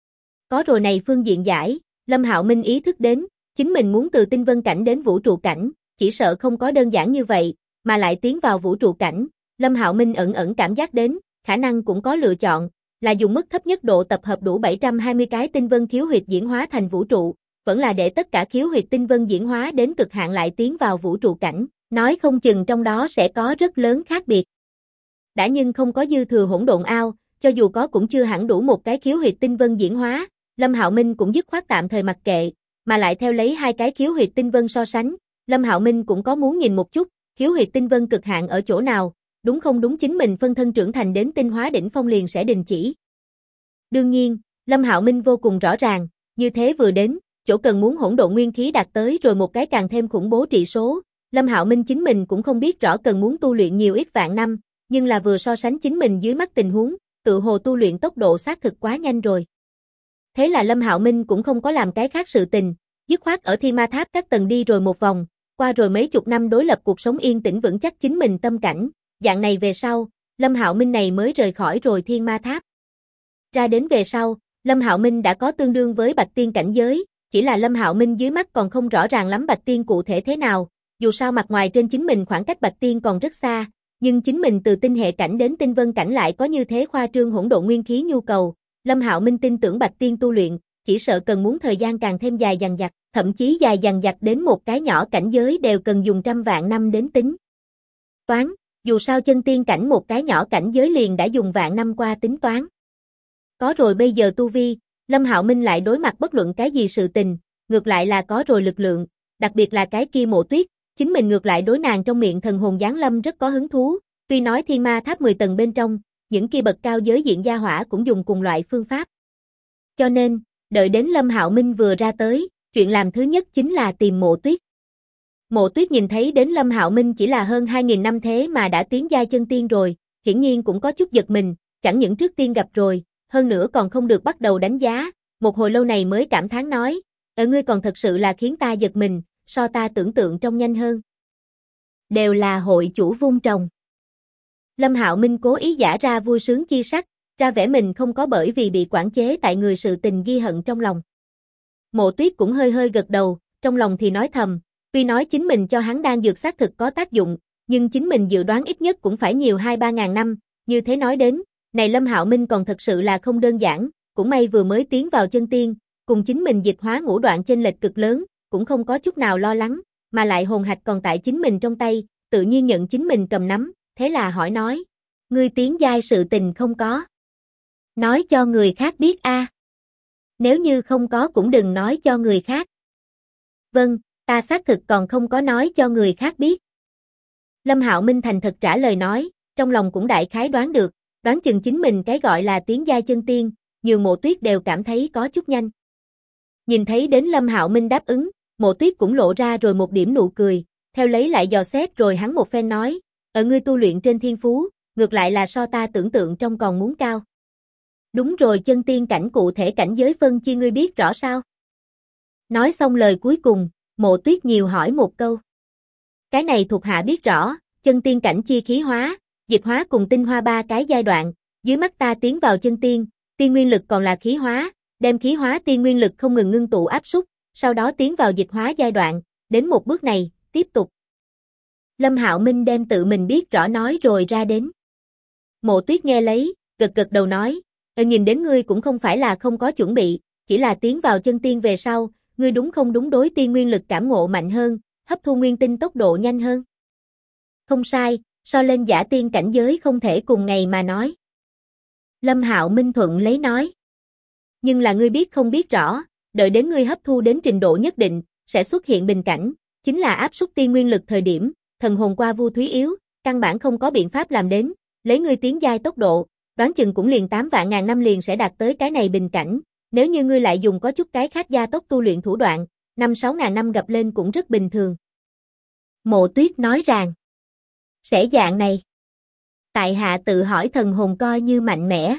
Có rồi này phương diện giải, Lâm Hạo Minh ý thức đến, chính mình muốn từ tinh vân cảnh đến vũ trụ cảnh, chỉ sợ không có đơn giản như vậy, mà lại tiến vào vũ trụ cảnh, Lâm Hạo Minh ẩn ẩn cảm giác đến, khả năng cũng có lựa chọn, là dùng mức thấp nhất độ tập hợp đủ 720 cái tinh vân khiếu huyệt diễn hóa thành vũ trụ, vẫn là để tất cả khiếu huyệt tinh vân diễn hóa đến cực hạn lại tiến vào vũ trụ cảnh, nói không chừng trong đó sẽ có rất lớn khác biệt. Đã nhưng không có dư thừa hỗn độn ao, cho dù có cũng chưa hẳn đủ một cái khiếu huyệt tinh vân diễn hóa, Lâm Hạo Minh cũng dứt khoát tạm thời mặc kệ, mà lại theo lấy 2 cái khiếu huyệt tinh vân so sánh, Lâm Hạo Minh cũng có muốn nhìn một chút, khiếu huyệt tinh vân cực hạn ở chỗ nào, đúng không đúng chính mình phân thân trưởng thành đến tinh hóa đỉnh phong liền sẽ đình chỉ. Đương nhiên, Lâm Hạo Minh vô cùng rõ ràng, như thế vừa đến, chỗ cần muốn hỗn độn nguyên khí đạt tới rồi một cái càng thêm khủng bố trị số, Lâm Hạo Minh chính mình cũng không biết rõ cần muốn tu luyện nhiều ít vạn năm, nhưng là vừa so sánh chính mình dưới mắt tình huống, tự hồ tu luyện tốc độ xác thực quá nhanh rồi. Thế là Lâm Hạo Minh cũng không có làm cái khác sự tình, dứt khoát ở Thiên Ma Tháp các tầng đi rồi một vòng, qua rồi mấy chục năm đối lập cuộc sống yên tĩnh vững chắc chính mình tâm cảnh, dạng này về sau, Lâm Hạo Minh này mới rời khỏi rồi Thiên Ma Tháp. Ra đến về sau, Lâm Hạo Minh đã có tương đương với Bạch Tiên cảnh giới, chỉ là Lâm Hạo Minh dưới mắt còn không rõ ràng lắm Bạch Tiên cụ thể thế nào, dù sao mặt ngoài trên chính mình khoảng cách Bạch Tiên còn rất xa, nhưng chính mình từ tinh hệ cảnh đến tinh vân cảnh lại có như thế khoa trương hỗn độn nguyên khí nhu cầu, Lâm Hạo Minh tin tưởng Bạch Tiên tu luyện, chỉ sợ cần muốn thời gian càng thêm dài dằng dặc, thậm chí dài dằng dặc đến một cái nhỏ cảnh giới đều cần dùng trăm vạn năm đến tính toán, dù sao chân tiên cảnh một cái nhỏ cảnh giới liền đã dùng vạn năm qua tính toán. Có rồi bây giờ tu vi, Lâm Hạo Minh lại đối mặt bất luận cái gì sự tình, ngược lại là có rồi lực lượng, đặc biệt là cái kia Mộ Tuyết, chính mình ngược lại đối nàng trong miệng thần hồn giáng lâm rất có hứng thú, tuy nói Thiên Ma Tháp 10 tầng bên trong, những kia bậc cao giới diện gia hỏa cũng dùng cùng loại phương pháp. Cho nên, đợi đến Lâm Hạo Minh vừa ra tới, chuyện làm thứ nhất chính là tìm Mộ Tuyết. Mộ Tuyết nhìn thấy đến Lâm Hạo Minh chỉ là hơn 2000 năm thế mà đã tiến giai chân tiên rồi, hiển nhiên cũng có chút giật mình, chẳng những trước tiên gặp rồi, hơn nữa còn không được bắt đầu đánh giá, một hồi lâu này mới cảm thán nói, ngươi còn thật sự là khiến ta giật mình, so ta tưởng tượng trong nhanh hơn. Đều là hội chủ vung trồng. Lâm Hạo Minh cố ý giả ra vui sướng chi sắc, ra vẻ mình không có bởi vì bị quản chế tại người sự tình ghi hận trong lòng. Mộ Tuyết cũng hơi hơi gật đầu, trong lòng thì nói thầm, tuy nói chính mình cho hắn đan dược xác thực có tác dụng, nhưng chính mình dự đoán ít nhất cũng phải nhiều 2-3 ngàn năm, như thế nói đến, này Lâm Hạo Minh còn thật sự là không đơn giản, cũng may vừa mới tiến vào chân tiên, cùng chính mình dịch hóa ngũ đoạn chênh lệch cực lớn, cũng không có chút nào lo lắng, mà lại hồn hạch còn tại chính mình trong tay, tự nhiên nhận chính mình cầm nắm, thế là hỏi nói, ngươi tiến giai sự tình không có. Nói cho người khác biết a. Nếu như không có cũng đừng nói cho người khác. Vâng, ta xác thực còn không có nói cho người khác biết. Lâm Hạo Minh thành thật trả lời nói, trong lòng cũng đại khái đoán được, đoán chừng chính mình cái gọi là tiến giai chân tiên, nhiều Mộ Tuyết đều cảm thấy có chút nhanh. Nhìn thấy đến Lâm Hạo Minh đáp ứng, Mộ Tuyết cũng lộ ra rồi một điểm nụ cười, theo lấy lại dò xét rồi hắn một phen nói, ở ngươi tu luyện trên thiên phú, ngược lại là so ta tưởng tượng trong còn muốn cao. Đúng rồi, chân tiên cảnh cụ thể cảnh giới phân chia ngươi biết rõ sao? Nói xong lời cuối cùng, Mộ Tuyết nhiều hỏi một câu. Cái này thuộc hạ biết rõ, chân tiên cảnh chia khí hóa, dịch hóa cùng tinh hoa 3 cái giai đoạn, dưới mắt ta tiến vào chân tiên, tiên nguyên lực còn là khí hóa, đem khí hóa tiên nguyên lực không ngừng ngưng tụ áp xúc, sau đó tiến vào dịch hóa giai đoạn, đến một bước này, tiếp tục. Lâm Hạo Minh đem tự mình biết rõ nói rồi ra đến. Mộ Tuyết nghe lấy, gật gật đầu nói, nhìn đến ngươi cũng không phải là không có chuẩn bị, chỉ là tiến vào chân tiên về sau, ngươi đúng không đúng đối tiên nguyên lực cảm ngộ mạnh hơn, hấp thu nguyên tinh tốc độ nhanh hơn. Không sai, so lên giả tiên cảnh giới không thể cùng ngày mà nói. Lâm Hạo Minh thuận lấy nói. Nhưng là ngươi biết không biết rõ, đợi đến ngươi hấp thu đến trình độ nhất định, sẽ xuất hiện bình cảnh, chính là áp suất tiên nguyên lực thời điểm, thần hồn qua Vu Thúy yếu, căn bản không có biện pháp làm đến, lấy ngươi tiến giai tốc độ, đoán chừng cũng liền 8 vạn ngàn năm liền sẽ đạt tới cái này bình cảnh, nếu như ngươi lại dùng có chút cái khác gia tốc tu luyện thủ đoạn, 5-6 ngàn năm gặp lên cũng rất bình thường. Mộ Tuyết nói rằng, sẽ dạng này. Tại hạ tự hỏi thần hồn coi như mạnh mẽ.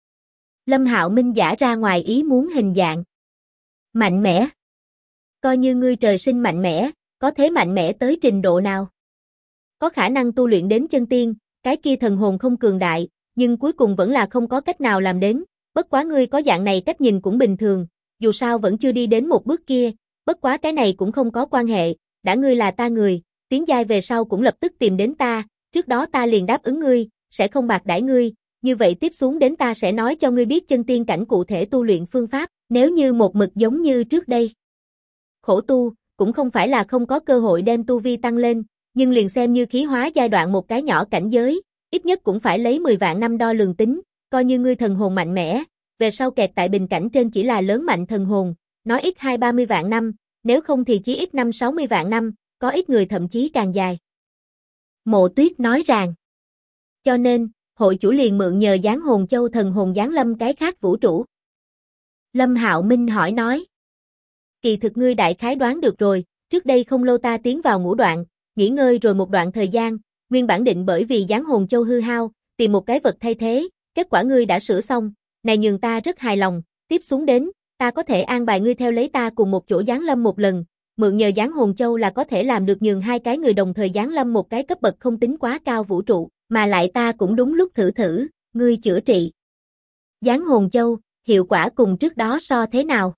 Lâm Hạo Minh giả ra ngoài ý muốn hình dạng. Mạnh mẽ? Coi như ngươi trời sinh mạnh mẽ, có thế mạnh mẽ tới trình độ nào? Có khả năng tu luyện đến chân tiên, cái kia thần hồn không cường đại, nhưng cuối cùng vẫn là không có cách nào làm đến, bất quá ngươi có dạng này cách nhìn cũng bình thường, dù sao vẫn chưa đi đến một bước kia, bất quá cái này cũng không có quan hệ, đã ngươi là ta người, tiến giai về sau cũng lập tức tìm đến ta, trước đó ta liền đáp ứng ngươi, sẽ không bạc đãi ngươi, như vậy tiếp xuống đến ta sẽ nói cho ngươi biết chân tiên cảnh cụ thể tu luyện phương pháp, nếu như một mực giống như trước đây. Khổ tu, cũng không phải là không có cơ hội đem tu vi tăng lên, nhưng liền xem như khí hóa giai đoạn một cái nhỏ cảnh giới, ít nhất cũng phải lấy 10 vạn năm đo lường tính, coi như ngươi thần hồn mạnh mẽ, về sau kẹt tại bình cảnh trên chỉ là lớn mạnh thần hồn, nói ít 20-30 vạn năm, nếu không thì chí ít 50-60 vạn năm, có ít người thậm chí càng dài. Mộ Tuyết nói rằng, cho nên, hội chủ liền mượn nhờ giáng hồn châu thần hồn giáng lâm cái khác vũ trụ. Lâm Hạo Minh hỏi nói, kỳ thực ngươi đại khái đoán được rồi, trước đây không lâu ta tiến vào ngũ đoạn, nghỉ ngơi rồi một đoạn thời gian, nguyên bản định bởi vì giáng hồn châu hư hao, tìm một cái vật thay thế, kết quả ngươi đã sửa xong, này nhường ta rất hài lòng, tiếp xuống đến, ta có thể an bài ngươi theo lấy ta cùng một chỗ giáng lâm một lần, mượn nhờ giáng hồn châu là có thể làm được nhường hai cái người đồng thời giáng lâm một cái cấp bậc không tính quá cao vũ trụ, mà lại ta cũng đúng lúc thử, ngươi chữa trị. Giáng hồn châu, hiệu quả cùng trước đó so thế nào?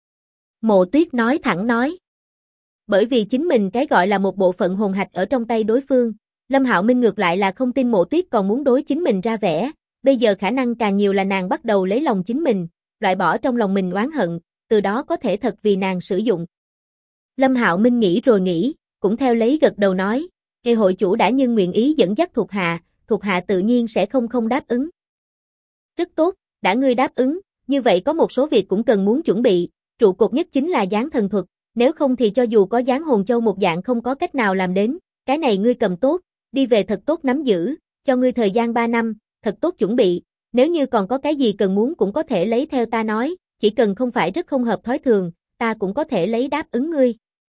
Mộ Tuyết nói thẳng nói. Bởi vì chính mình cái gọi là một bộ phận hồn hạch ở trong tay đối phương, Lâm Hạo Minh ngược lại là không tin Mộ Tuyết còn muốn đối chính mình ra vẻ, bây giờ khả năng càng nhiều là nàng bắt đầu lấy lòng chính mình, loại bỏ trong lòng mình oán hận, từ đó có thể thật vì nàng sử dụng. Lâm Hạo Minh nghĩ rồi nghĩ, cũng theo lấy gật đầu nói, "Kê hội chủ đã nhưng nguyện ý dẫn dắt thuộc hạ tự nhiên sẽ không đáp ứng." "Rất tốt, đã ngươi đáp ứng, như vậy có một số việc cũng cần muốn chuẩn bị, trụ cột nhất chính là giáng thần thuật, nếu không thì cho dù có giáng hồn châu một dạng không có cách nào làm đến, cái này ngươi cầm tốt, đi về thật tốt nắm giữ, cho ngươi thời gian 3 năm, thật tốt chuẩn bị, nếu như còn có cái gì cần muốn cũng có thể lấy theo ta nói, chỉ cần không phải rất không hợp thói thường, ta cũng có thể lấy đáp ứng ngươi."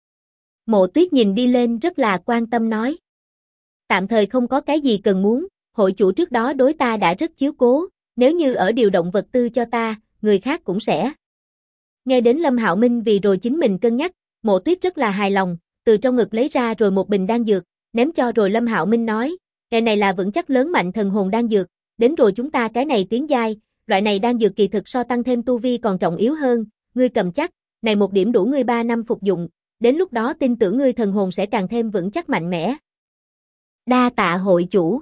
Mộ Tuyết nhìn đi lên rất là quan tâm nói. "Tạm thời không có cái gì cần muốn, hội chủ trước đó đối ta đã rất chiếu cố, nếu như ở điều động vật tư cho ta, người khác cũng sẽ." Nghe đến Lâm Hạo Minh vì rồi chính mình cân nhắc, Mộ Tuyết rất là hài lòng, từ trong ngực lấy ra rồi một bình đan dược, ném cho rồi Lâm Hạo Minh nói, "Cái này là vững chắc lớn mạnh thần hồn đan dược, đến rồi chúng ta cái này tiến giai, loại này đan dược kỳ thực so tăng thêm tu vi còn trọng yếu hơn, ngươi cầm chắc, này một điểm đủ ngươi 3 năm phục dụng, đến lúc đó tin tưởng ngươi thần hồn sẽ càng thêm vững chắc mạnh mẽ." "Đa tạ hội chủ."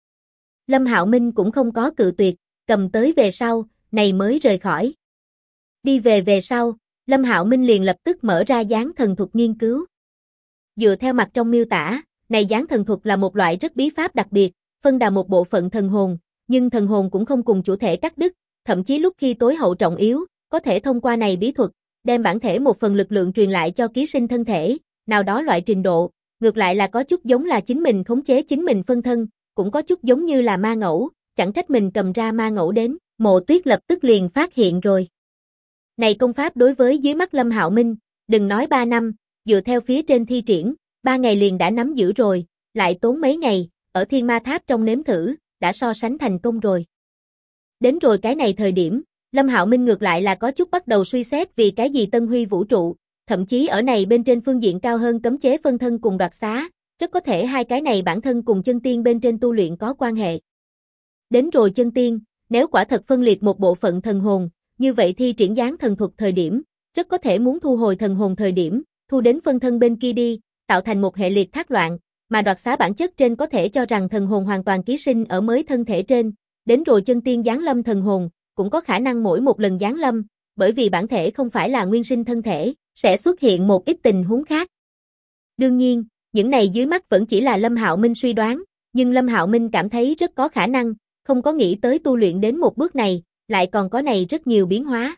Lâm Hạo Minh cũng không có cự tuyệt, cầm tới về sau, này mới rời khỏi. Đi về sau, Lâm Hạo Minh liền lập tức mở ra giáng thần thuật nghiên cứu. Dựa theo mặt trong miêu tả, này giáng thần thuật là một loại rất bí pháp đặc biệt, phân đà một bộ phận thần hồn, nhưng thần hồn cũng không cùng chủ thể cắt đứt, thậm chí lúc khi tối hậu trọng yếu, có thể thông qua này bí thuật, đem bản thể một phần lực lượng truyền lại cho ký sinh thân thể, nào đó loại trình độ, ngược lại là có chút giống là chính mình khống chế chính mình phân thân, cũng có chút giống như là ma ngẫu, chẳng trách mình cầm ra ma ngẫu đến, Mộ Tuyết lập tức liền phát hiện rồi. Này công pháp đối với dưới mắt Lâm Hạo Minh, đừng nói 3 năm, dựa theo phía trên thi triển, 3 ngày liền đã nắm giữ rồi, lại tốn mấy ngày, ở Thiên Ma Tháp trong nếm thử, đã so sánh thành công rồi. Đến rồi cái này thời điểm, Lâm Hạo Minh ngược lại là có chút bắt đầu suy xét vì cái gì Tân Huy vũ trụ, thậm chí ở này bên trên phương diện cao hơn cấm chế phân thân cùng đoạt xá, rất có thể hai cái này bản thân cùng chân tiên bên trên tu luyện có quan hệ. Đến rồi chân tiên, nếu quả thật phân liệt một bộ phận thần hồn, như vậy thi triển dáng thần thuật thời điểm, rất có thể muốn thu hồi thần hồn thời điểm, thu đến phân thân bên kia đi, tạo thành một hệ liệt thác loạn, mà đoạt xá bản chất trên có thể cho rằng thần hồn hoàn toàn ký sinh ở mới thân thể trên, đến rồi chân tiên giáng lâm thần hồn, cũng có khả năng mỗi một lần giáng lâm, bởi vì bản thể không phải là nguyên sinh thân thể, sẽ xuất hiện một ít tình huống khác. Đương nhiên, những này dưới mắt vẫn chỉ là Lâm Hạo Minh suy đoán, nhưng Lâm Hạo Minh cảm thấy rất có khả năng, không có nghĩ tới tu luyện đến một bước này, lại còn có này rất nhiều biến hóa.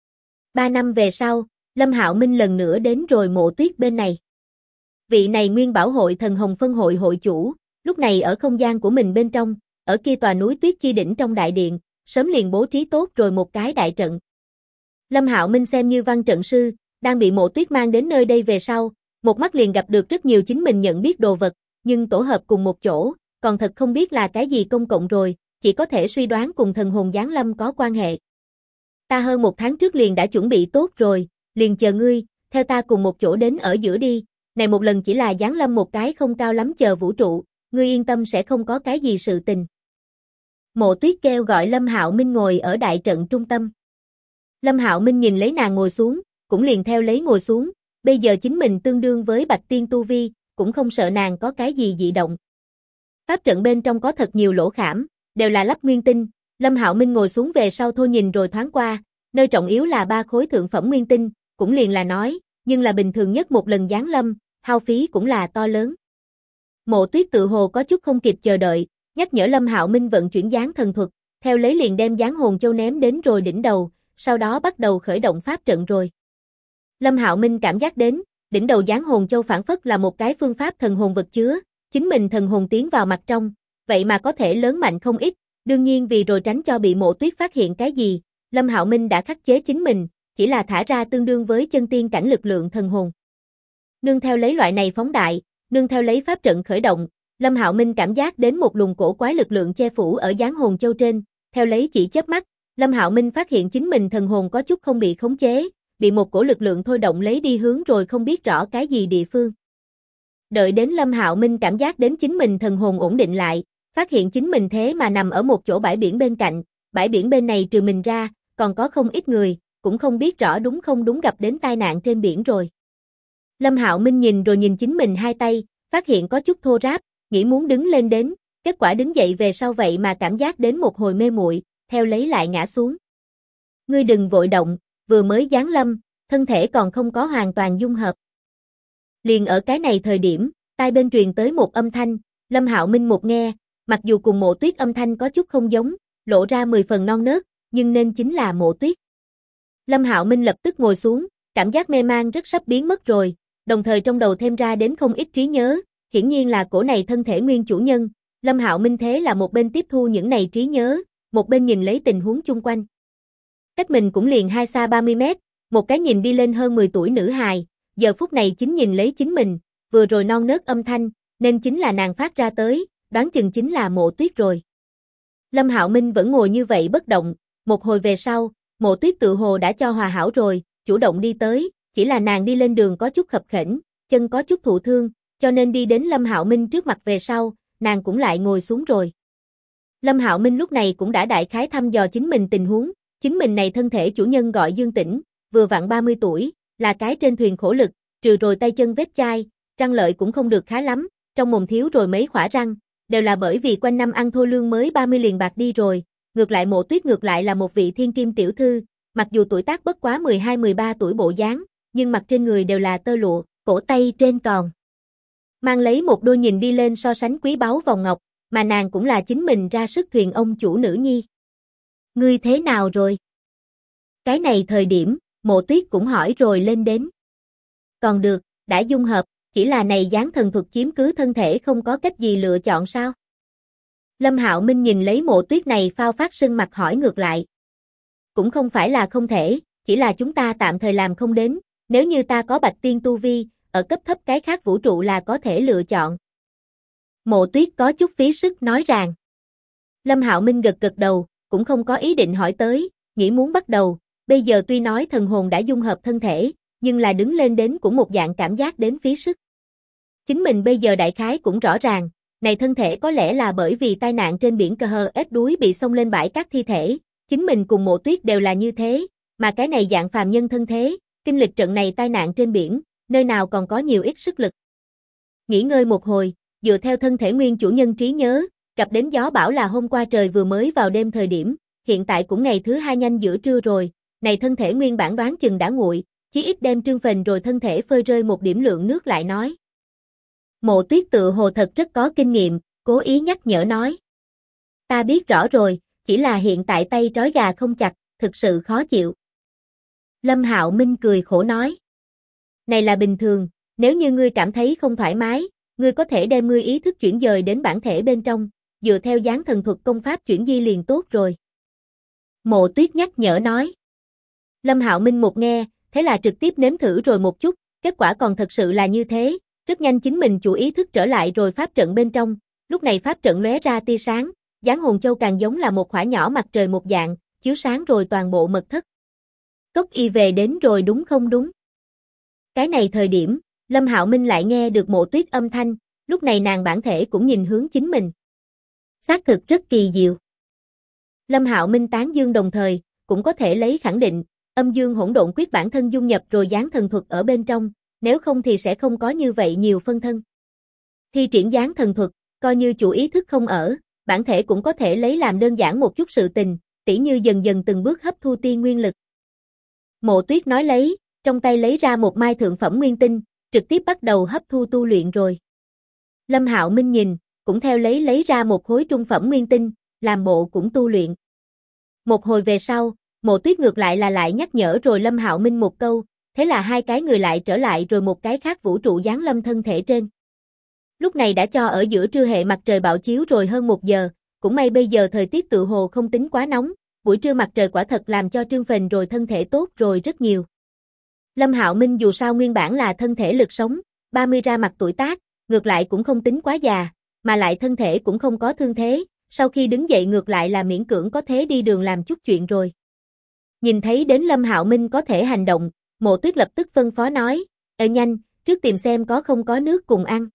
3 năm về sau, Lâm Hạo Minh lần nữa đến rồi Mộ Tuyết bên này. Vị này Nguyên Bảo hội Thần Hồng phân hội hội chủ, lúc này ở không gian của mình bên trong, ở kia tòa núi Tuyết Chi đỉnh trong đại điện, sớm liền bố trí tốt rồi một cái đại trận. Lâm Hạo Minh xem như văn trận sư, đang bị Mộ Tuyết mang đến nơi đây về sau, một mắt liền gặp được rất nhiều chính mình nhận biết đồ vật, nhưng tổ hợp cùng một chỗ, còn thật không biết là cái gì công cộng rồi, chỉ có thể suy đoán cùng thần hồn giáng lâm có quan hệ. Ta hơn 1 tháng trước liền đã chuẩn bị tốt rồi, liền chờ ngươi, theo ta cùng một chỗ đến ở giữa đi, này một lần chỉ là giáng lâm một cái không cao lắm chờ vũ trụ, ngươi yên tâm sẽ không có cái gì sự tình. Mộ Tuyết kêu gọi Lâm Hạo Minh ngồi ở đại trận trung tâm. Lâm Hạo Minh nhìn lấy nàng ngồi xuống, cũng liền theo lấy ngồi xuống, bây giờ chính mình tương đương với Bạch Tiên tu vi, cũng không sợ nàng có cái gì dị động. Pháp trận bên trong có thật nhiều lỗ khảm, đều là lắp nguyên tinh, Lâm Hạo Minh ngồi xuống về sau thôi nhìn rồi thoáng qua, nơi trọng yếu là 3 khối thượng phẩm nguyên tinh, cũng liền là nói, nhưng là bình thường nhất một lần giáng lâm, hao phí cũng là to lớn. Mộ Tuyết tự hồ có chút không kịp chờ đợi, nhắc nhở Lâm Hạo Minh vận chuyển dáng thần thuật, theo lấy liền đem dáng hồn châu ném đến rồi đỉnh đầu, sau đó bắt đầu khởi động pháp trận rồi. Lâm Hạo Minh cảm giác đến, đỉnh đầu dáng hồn châu phản phất là một cái phương pháp thần hồn vật chứa, chính mình thần hồn tiến vào mặt trong, vậy mà có thể lớn mạnh không ít, đương nhiên vì rồi tránh cho bị Mộ Tuyết phát hiện cái gì, Lâm Hạo Minh đã khắc chế chính mình, chỉ là thả ra tương đương với chân tiên cảnh lực lượng thần hồn. Nương theo lấy loại này phóng đại, nương theo lấy pháp trận khởi động, Lâm Hạo Minh cảm giác đến một luồng cổ quái lực lượng che phủ ở dáng hồn châu trên, theo lấy chỉ chớp mắt, Lâm Hạo Minh phát hiện chính mình thần hồn có chút không bị khống chế, bị một cổ lực lượng thôi động lấy đi hướng rồi không biết rõ cái gì địa phương. Đợi đến Lâm Hạo Minh cảm giác đến chính mình thần hồn ổn định lại, phát hiện chính mình thế mà nằm ở một chỗ bãi biển bên cạnh, bãi biển bên này trừ mình ra, còn có không ít người, cũng không biết rõ đúng không đúng gặp đến tai nạn trên biển rồi. Lâm Hạo Minh nhìn rồi nhìn chính mình hai tay, phát hiện có chút thô ráp, nghĩ muốn đứng lên đến, kết quả đứng dậy về sau vậy mà cảm giác đến một hồi mê muội, theo lấy lại ngã xuống. Ngươi đừng vội động, vừa mới giáng lâm, thân thể còn không có hoàn toàn dung hợp. Liền ở cái này thời điểm, tai bên truyền tới một âm thanh, Lâm Hạo Minh một nghe, mặc dù cùng Mộ Tuyết âm thanh có chút không giống, lộ ra 10 phần non nớt, nhưng nên chính là Mộ Tuyết. Lâm Hạo Minh lập tức ngồi xuống, cảm giác mê mang rất sắp biến mất rồi, đồng thời trong đầu thêm ra đến không ít trí nhớ, hiển nhiên là cổ này thân thể nguyên chủ nhân, Lâm Hạo Minh thế là một bên tiếp thu những này trí nhớ, một bên nhìn lấy tình huống chung quanh. Cách mình cũng liền hai xa 30 mét, một cái nhìn đi lên hơn 10 tuổi nữ hài, giờ phút này chính nhìn lấy chính mình, vừa rồi non nớt âm thanh, nên chính là nàng phát ra tới, đoán chừng chính là Mộ Tuyết rồi. Lâm Hạo Minh vẫn ngồi như vậy bất động, một hồi về sau, Mộ Tuyết tự hồ đã cho hòa hảo rồi, chủ động đi tới, chỉ là nàng đi lên đường có chút khập khểnh, chân có chút thụ thương, cho nên đi đến Lâm Hạo Minh trước mặt về sau, nàng cũng lại ngồi xuống rồi. Lâm Hạo Minh lúc này cũng đã đại khái thăm dò chính mình tình huống, chính mình này thân thể chủ nhân gọi Dương Tĩnh, vừa vặn 30 tuổi, là cái trên thuyền khổ lực, trừ rồi tay chân vết chai, răng lợi cũng không được khá lắm, trong mồm thiếu rồi mấy khỏa răng, đều là bởi vì quanh năm ăn thô lương mới 30 liền bạc đi rồi, ngược lại Mộ Tuyết ngược lại là một vị thiên kim tiểu thư, mặc dù tuổi tác bất quá 12-13 tuổi bộ dáng, nhưng mặt trên người đều là tơ lụa, cổ tay trên còn mang lấy một đôi nhìn đi lên so sánh quý báu vòng ngọc, mà nàng cũng là chính mình ra sức thuyền ông chủ nữ nhi. Ngươi thế nào rồi? Cái này thời điểm, Mộ Tuyết cũng hỏi rồi lên đến. Còn được, đã dung hợp, chỉ là này dáng thần thuật chiếm cứ thân thể không có cách gì lựa chọn sao? Lâm Hạo Minh nhìn lấy Mộ Tuyết này phao phát sưng mặt hỏi ngược lại. Cũng không phải là không thể, chỉ là chúng ta tạm thời làm không đến, nếu như ta có Bạch Tiên tu vi, ở cấp thấp cái khác vũ trụ là có thể lựa chọn. Mộ Tuyết có chút phí sức nói rằng. Lâm Hạo Minh gật gật đầu, cũng không có ý định hỏi tới, nghĩ muốn bắt đầu, bây giờ tuy nói thần hồn đã dung hợp thân thể, nhưng là đứng lên đến cũng một dạng cảm giác đến phí sức. Chính mình bây giờ đại khái cũng rõ ràng, này thân thể có lẽ là bởi vì tai nạn trên biển Cờ Hờ Ết đuối bị xông lên bãi cát thi thể, chính mình cùng Mộ Tuyết đều là như thế, Mà cái này dạng phàm nhân thân thế, kinh lịch trận này tai nạn trên biển, nơi nào còn có nhiều ít sức lực. Nghỉ ngơi một hồi, dựa theo thân thể nguyên chủ nhân trí nhớ, gặp đến gió bão là hôm qua trời vừa mới vào đêm thời điểm, hiện tại cũng ngày thứ 2 nhanh giữa trưa rồi, này thân thể nguyên bản đoán chừng đã nguội, chí ít đem trương phình rồi thân thể phơi rơi một điểm lượng nước lại nói. Mộ Tuyết tự hồ thật rất có kinh nghiệm, cố ý nhắc nhở nói. Ta biết rõ rồi, chỉ là hiện tại tay trói gà không chặt, thực sự khó chịu. Lâm Hạo Minh cười khổ nói. Này là bình thường, nếu như ngươi cảm thấy không thoải mái, ngươi có thể đem ngươi ý thức chuyển dời đến bản thể bên trong, dựa theo dáng thần thuật công pháp chuyển di liền tốt rồi. Mộ Tuyết nhắc nhở nói. Lâm Hạo Minh một nghe, thế là trực tiếp nếm thử rồi một chút, kết quả còn thật sự là như thế, rất nhanh chính mình chủ ý thức trở lại rồi pháp trận bên trong, lúc này pháp trận lóe ra tia sáng, dáng hồn châu càng giống là một khỏa nhỏ mặt trời một dạng, chiếu sáng rồi toàn bộ mật thất. Cốc y về đến rồi đúng không đúng? Cái này thời điểm, Lâm Hạo Minh lại nghe được Mộ Tuyết âm thanh, lúc này nàng bản thể cũng nhìn hướng chính mình. Xác thực rất kỳ diệu. Lâm Hạo Minh tán dương đồng thời, cũng có thể lấy khẳng định, âm dương hỗn độn quyết bản thân dung nhập rồi dáng thần thuật ở bên trong, nếu không thì sẽ không có như vậy nhiều phân thân. Thi triển dáng thần thuật, coi như chủ ý thức không ở, bản thể cũng có thể lấy làm đơn giản một chút sự tình, tỉ như dần dần từng bước hấp thu tiên nguyên lực. Mộ Tuyết nói lấy, trong tay lấy ra một mai thượng phẩm nguyên tinh, trực tiếp bắt đầu hấp thu tu luyện rồi. Lâm Hạo Minh nhìn, cũng theo lấy ra một khối trung phẩm nguyên tinh, làm bộ cũng tu luyện. Một hồi về sau, Mộ Tuyết ngược lại là lại nhắc nhở rồi Lâm Hạo Minh một câu, thế là hai cái người lại trở lại rồi một cái khác vũ trụ giáng lâm thân thể trên. Lúc này đã cho ở giữa trưa hệ mặt trời bạo chiếu rồi hơn 1 giờ, cũng may bây giờ thời tiết tự hồ không tính quá nóng, buổi trưa mặt trời quả thật làm cho trương phình rồi thân thể tốt rồi rất nhiều. Lâm Hạo Minh dù sao nguyên bản là thân thể lực sống, 30 ra mặt tuổi tác, ngược lại cũng không tính quá già, mà lại thân thể cũng không có thương thế, sau khi đứng dậy ngược lại là miễn cưỡng có thế đi đường làm chút chuyện rồi. Nhìn thấy đến Lâm Hạo Minh có thể hành động, Mộ Tuyết lập tức phân phó nói, nhanh, trước tìm xem có không có nước cùng ăn.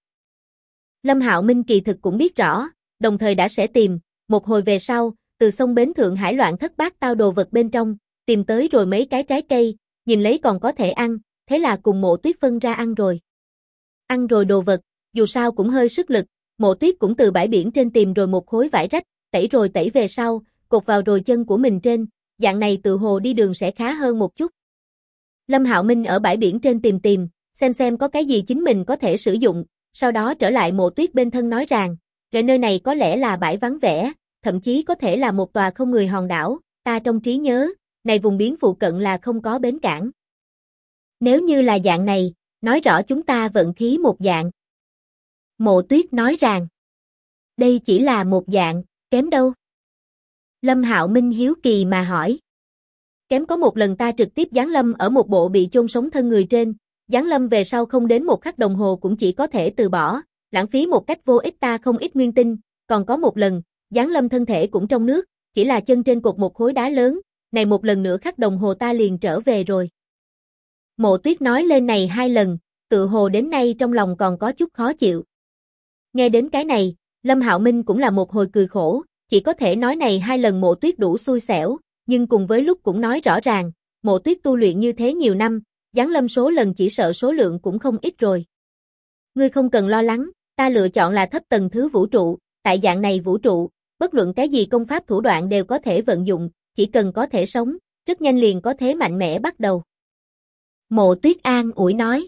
Lâm Hạo Minh kỳ thực cũng biết rõ, đồng thời đã sẽ tìm, một hồi về sau, từ sông bến Thượng Hải loạn thất bát tao đồ vật bên trong, tìm tới rồi mấy cái trái cây, nhìn lấy còn có thể ăn, thế là cùng Mộ Tuyết phân ra ăn rồi. Ăn rồi đồ vật, dù sao cũng hơi sức lực, Mộ Tuyết cũng từ bãi biển trên tìm rồi một khối vải rách, tẩy rồi tẩy về sau, cột vào rồi chân của mình trên, dạng này tự hồ đi đường sẽ khá hơn một chút. Lâm Hạo Minh ở bãi biển trên tìm, xem có cái gì chính mình có thể sử dụng, sau đó trở lại Mộ Tuyết bên thân nói rằng, cái nơi này có lẽ là bãi vắng vẻ, thậm chí có thể là một tòa không người hòn đảo, ta trong trí nhớ, này vùng biển phụ cận là không có bến cảng. Nếu như là dạng này, nói rõ chúng ta vận khí một dạng. Mộ Tuyết nói rằng, đây chỉ là một dạng, kém đâu? Lâm Hạo Minh hiếu kỳ mà hỏi. Kém có một lần ta trực tiếp giáng lâm ở một bộ bị chôn sống thân người trên, giáng lâm về sau không đến một khắc đồng hồ cũng chỉ có thể từ bỏ, lãng phí một cách vô ích ta không ít nguyên tinh, còn có một lần, giáng lâm thân thể cũng trong nước, chỉ là chân trên cột một khối đá lớn, này một lần nữa khắc đồng hồ ta liền trở về rồi. Mộ Tuyết nói lên này 2 lần, tự hồ đến nay trong lòng còn có chút khó chịu. Nghe đến cái này, Lâm Hạo Minh cũng là một hồi cười khổ, chỉ có thể nói này 2 lần Mộ Tuyết đủ xui xẻo, nhưng cùng với lúc cũng nói rõ ràng, Mộ Tuyết tu luyện như thế nhiều năm, giáng lâm số lần chỉ sợ số lượng cũng không ít rồi. Ngươi không cần lo lắng, ta lựa chọn là thấp tầng thứ vũ trụ, tại dạng này vũ trụ, bất luận cái gì công pháp thủ đoạn đều có thể vận dụng, chỉ cần có thể sống, rất nhanh liền có thế mạnh mẽ bắt đầu. Mộ Tuyết an ủi nói.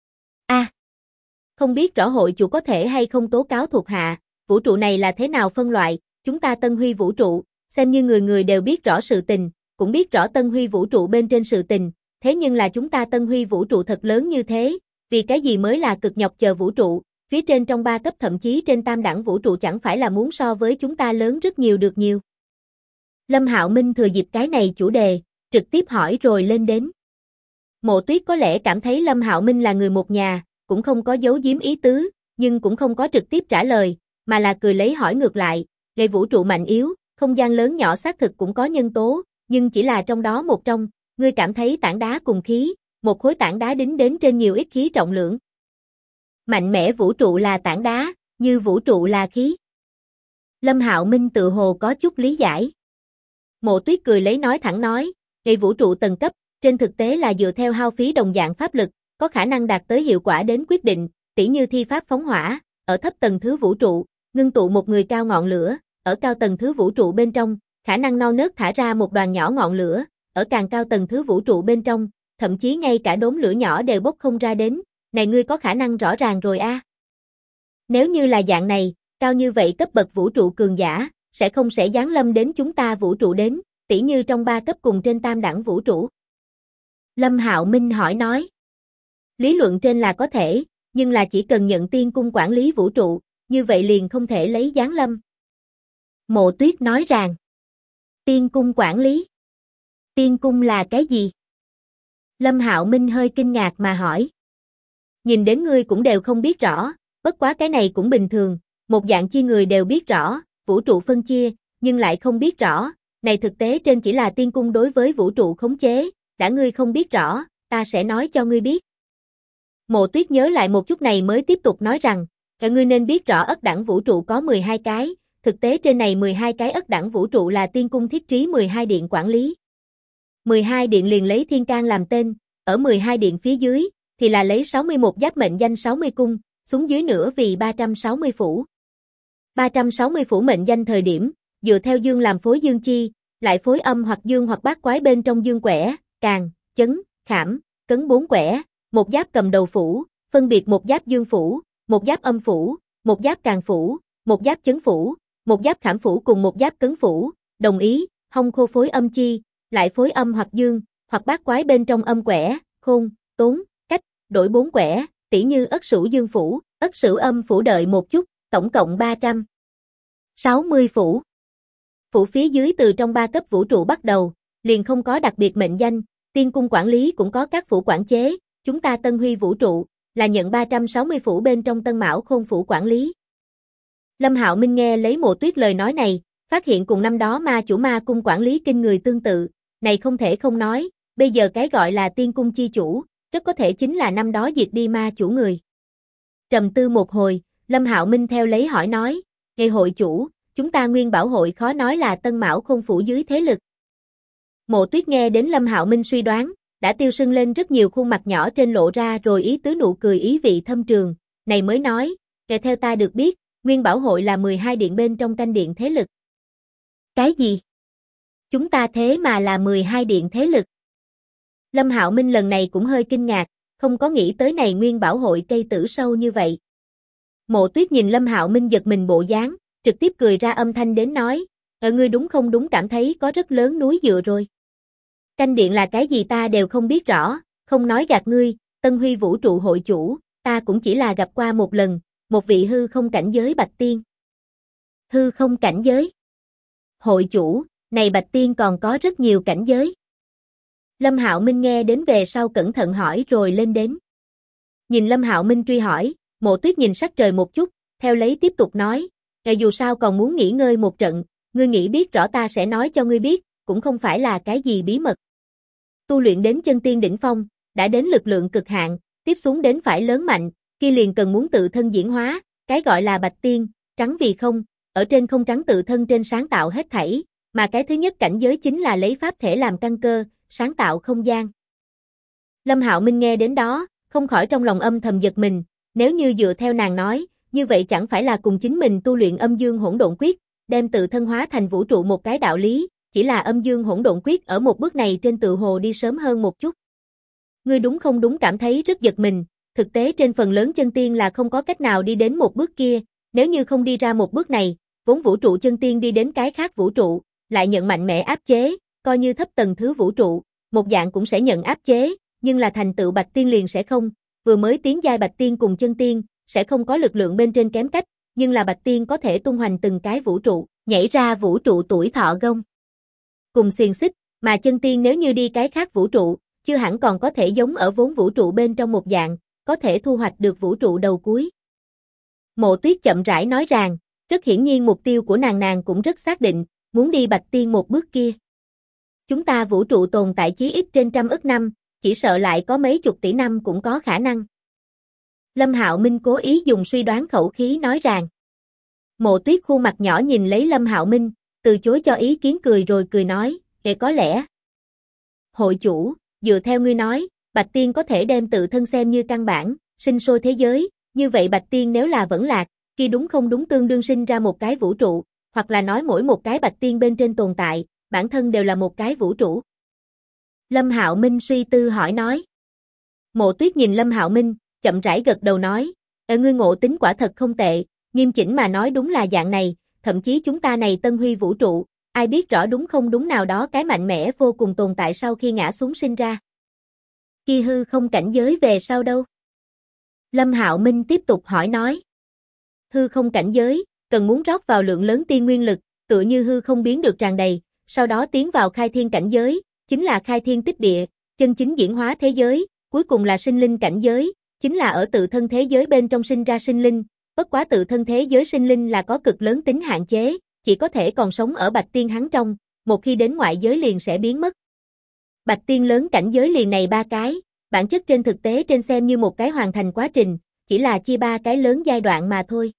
Không biết rõ hội chủ có thể hay không tố cáo thuộc hạ, vũ trụ này là thế nào phân loại, chúng ta Tân Huy vũ trụ, xem như người người đều biết rõ sự tình, cũng biết rõ Tân Huy vũ trụ bên trên sự tình, thế nhưng là chúng ta Tân Huy vũ trụ thật lớn như thế, vì cái gì mới là cực nhọc chờ vũ trụ, phía trên trong 3 cấp thậm chí trên tam đẳng vũ trụ chẳng phải là muốn so với chúng ta lớn rất nhiều được nhiều. Lâm Hạo Minh thừa dịp cái này chủ đề, trực tiếp hỏi rồi lên đến. Mộ Tuyết có lẽ cảm thấy Lâm Hạo Minh là người một nhà, cũng không có giấu giếm ý tứ, nhưng cũng không có trực tiếp trả lời, mà là cười lấy hỏi ngược lại, gây vũ trụ mạnh yếu, không gian lớn nhỏ xác thực cũng có nhân tố, nhưng chỉ là trong đó một trong, ngươi cảm thấy tảng đá cùng khí, một khối tảng đá đính đến trên nhiều ít khí trọng lượng. Mạnh mẽ vũ trụ là tảng đá, như vũ trụ là khí. Lâm Hạo Minh tự hồ có chút lý giải. Mộ Tuyết cười lấy nói thẳng nói, Ngày vũ trụ tầng cấp, trên thực tế là dựa theo hao phí đồng dạng pháp lực, có khả năng đạt tới hiệu quả đến quyết định, tỉ như thi pháp phóng hỏa, ở thấp tầng thứ vũ trụ, ngưng tụ một người cao ngọn lửa, ở cao tầng thứ vũ trụ bên trong, khả năng non nớt thả ra một đoàn nhỏ ngọn lửa, ở càng cao tầng thứ vũ trụ bên trong, thậm chí ngay cả đốm lửa nhỏ đều bốc không ra đến, này ngươi có khả năng rõ ràng rồi a. Nếu như là dạng này, cao như vậy cấp bậc vũ trụ cường giả, sẽ giáng lâm đến chúng ta vũ trụ đến, tỉ như trong 3 cấp cùng trên tam đẳng vũ trụ. Lâm Hạo Minh hỏi nói. Lý luận trên là có thể, nhưng là chỉ cần nhận tiên cung quản lý vũ trụ, như vậy liền không thể lấy giáng lâm. Mộ Tuyết nói rằng. Tiên cung quản lý. Tiên cung là cái gì? Lâm Hạo Minh hơi kinh ngạc mà hỏi. Nhìn đến ngươi cũng đều không biết rõ, bất quá cái này cũng bình thường, một dạng chi người đều biết rõ, vũ trụ phân chia, nhưng lại không biết rõ, này thực tế trên chỉ là tiên cung đối với vũ trụ khống chế, đã ngươi không biết rõ, ta sẽ nói cho ngươi biết. Mộ Tuyết nhớ lại một chút này mới tiếp tục nói rằng, ngươi nên biết rõ ất đẳng vũ trụ có 12 cái, thực tế trên này 12 cái ất đẳng vũ trụ là tiên cung thiết trí 12 điện quản lý. 12 điện liền lấy thiên can làm tên, ở 12 điện phía dưới, thì là lấy 61 giáp mệnh danh 60 cung, xuống dưới nữa vì 360 phủ. 360 phủ mệnh danh thời điểm, dựa theo dương làm phối dương chi, lại phối âm hoặc dương hoặc bát quái bên trong dương quẻ, càn, chấn, khảm, cấn 4 quẻ, một giáp cầm đầu phủ, phân biệt một giáp dương phủ, một giáp âm phủ, một giáp càn phủ, một giáp chấn phủ, một giáp khảm phủ cùng một giáp cấn phủ, đồng ý, hông khô phối âm chi, lại phối âm hoặc dương, hoặc bát quái bên trong âm quẻ, khôn, tốn, cách, đổi 4 quẻ, tỉ như ất sửu dương phủ, ất sửu âm phủ đợi một chút, tổng cộng 360 phủ. Phủ phía dưới từ trong 3 cấp vũ trụ bắt đầu, liền không có đặc biệt mệnh danh, tiên cung quản lý cũng có các phủ quản chế, chúng ta Tân Huy vũ trụ, là nhận 360 phủ bên trong Tân Mão Khôn phủ quản lý. Lâm Hạo Minh nghe lấy Mộ Tuyết lời nói này, phát hiện cùng năm đó ma chủ ma cung quản lý kinh người tương tự, này không thể không nói, bây giờ cái gọi là tiên cung chi chủ, rất có thể chính là năm đó diệt đi ma chủ người. Trầm tư một hồi, Lâm Hạo Minh theo lấy hỏi nói, ngày hội chủ, chúng ta Nguyên Bảo hội khó nói là Tân Mão Khôn phủ dưới thế lực. Mộ Tuyết nghe đến Lâm Hạo Minh suy đoán, đã tiêu sưng lên rất nhiều khuôn mặt nhỏ trên lộ ra rồi ý tứ nụ cười ý vị thâm trường, này mới nói, kể theo ta được biết, Nguyên Bảo hội là 12 điện bên trong canh điện thế lực. Cái gì? Chúng ta thế mà là 12 điện thế lực. Lâm Hạo Minh lần này cũng hơi kinh ngạc, không có nghĩ tới này Nguyên Bảo hội cây tử sâu như vậy. Mộ Tuyết nhìn Lâm Hạo Minh giật mình bộ dáng, trực tiếp cười ra âm thanh đến nói, ngươi đúng không đúng cảm thấy có rất lớn núi dựa rồi. Canh điện là cái gì ta đều không biết rõ, không nói gạt ngươi, Tân Huy vũ trụ hội chủ, ta cũng chỉ là gặp qua một lần, một vị hư không cảnh giới Bạch Tiên. Hư không cảnh giới? Hội chủ, này Bạch Tiên còn có rất nhiều cảnh giới. Lâm Hạo Minh nghe đến về sau cẩn thận hỏi rồi lên đến. Nhìn Lâm Hạo Minh truy hỏi, Mộ Tuyết nhìn sắc trời một chút, theo lấy tiếp tục nói, dù sao còn muốn nghỉ ngơi một trận, ngươi nghĩ biết rõ ta sẽ nói cho ngươi biết, cũng không phải là cái gì bí mật. Tu luyện đến chân tiên đỉnh phong, đã đến lực lượng cực hạn, tiếp xuống đến phải lớn mạnh, kia liền cần muốn tự thân diễn hóa, cái gọi là Bạch Tiên, trắng vì không, ở trên không trắng tự thân trên sáng tạo hết thảy, mà cái thứ nhất cảnh giới chính là lấy pháp thể làm căn cơ, sáng tạo không gian. Lâm Hạo Minh nghe đến đó, không khỏi trong lòng âm thầm giật mình, nếu như dựa theo nàng nói, như vậy chẳng phải là cùng chính mình tu luyện âm dương hỗn độn quyết, đem tự thân hóa thành vũ trụ một cái đạo lý, chỉ là âm dương hỗn độn quyết ở một bước này trên tự hồ đi sớm hơn một chút. Ngươi đúng không đúng cảm thấy rất giật mình, thực tế trên phần lớn chân tiên là không có cách nào đi đến một bước kia, nếu như không đi ra một bước này, vốn vũ trụ chân tiên đi đến cái khác vũ trụ, lại nhận mạnh mẽ áp chế, coi như thấp tầng thứ vũ trụ, một dạng cũng sẽ nhận áp chế, nhưng là thành tựu Bạch Tiên liền sẽ không, vừa mới tiến giai Bạch Tiên cùng chân tiên, sẽ không có lực lượng bên trên kém cách, nhưng là Bạch Tiên có thể tung hoành từng cái vũ trụ, nhảy ra vũ trụ tuổi thọ gông. Cùng xiềng xích, mà chân tiên nếu như đi cái khác vũ trụ, chưa hẳn còn có thể giống ở vốn vũ trụ bên trong một dạng, có thể thu hoạch được vũ trụ đầu cuối. Mộ Tuyết chậm rãi nói rằng, rất hiển nhiên mục tiêu của nàng cũng rất xác định, muốn đi Bạch Tiên một bước kia. Chúng ta vũ trụ tồn tại chí ít trên 100 ức năm, chỉ sợ lại có mấy chục tỷ năm cũng có khả năng. Lâm Hạo Minh cố ý dùng suy đoán khẩu khí nói rằng. Mộ Tuyết khuôn mặt nhỏ nhìn lấy Lâm Hạo Minh, từ chối cho ý kiến cười rồi cười nói, có lẽ. Hội chủ, dựa theo ngươi nói, Bạch Tiên có thể đem tự thân xem như căn bản, sinh sôi thế giới, như vậy Bạch Tiên nếu là vẫn lạc, kia đúng không đúng tương đương sinh ra một cái vũ trụ, hoặc là nói mỗi một cái Bạch Tiên bên trên tồn tại, bản thân đều là một cái vũ trụ. Lâm Hạo Minh suy tư hỏi nói. Mộ Tuyết nhìn Lâm Hạo Minh, chậm rãi gật đầu nói, ngươi ngộ tính quả thật không tệ, nghiêm chỉnh mà nói đúng là dạng này, thậm chí chúng ta này Tân Huy vũ trụ, ai biết rõ đúng không đúng nào đó cái mạnh mẽ vô cùng tồn tại sau khi ngã xuống sinh ra. Kia hư không cảnh giới về sau đâu? Lâm Hạo Minh tiếp tục hỏi nói. Hư không cảnh giới, cần muốn rót vào lượng lớn tiên nguyên lực, tựa như hư không biến được tràn đầy, sau đó tiến vào khai thiên cảnh giới, chính là khai thiên tích địa, chân chính diễn hóa thế giới, cuối cùng là sinh linh cảnh giới, chính là ở tự thân thế giới bên trong sinh ra sinh linh, bất quá tự thân thế giới sinh linh là có cực lớn tính hạn chế, chỉ có thể còn sống ở Bạch Tiên hắn trong, một khi đến ngoại giới liền sẽ biến mất. Bạch Tiên lớn cảnh giới liền này 3 cái, bản chất trên thực tế trên xem như một cái hoàn thành quá trình, chỉ là chia 3 cái lớn giai đoạn mà thôi.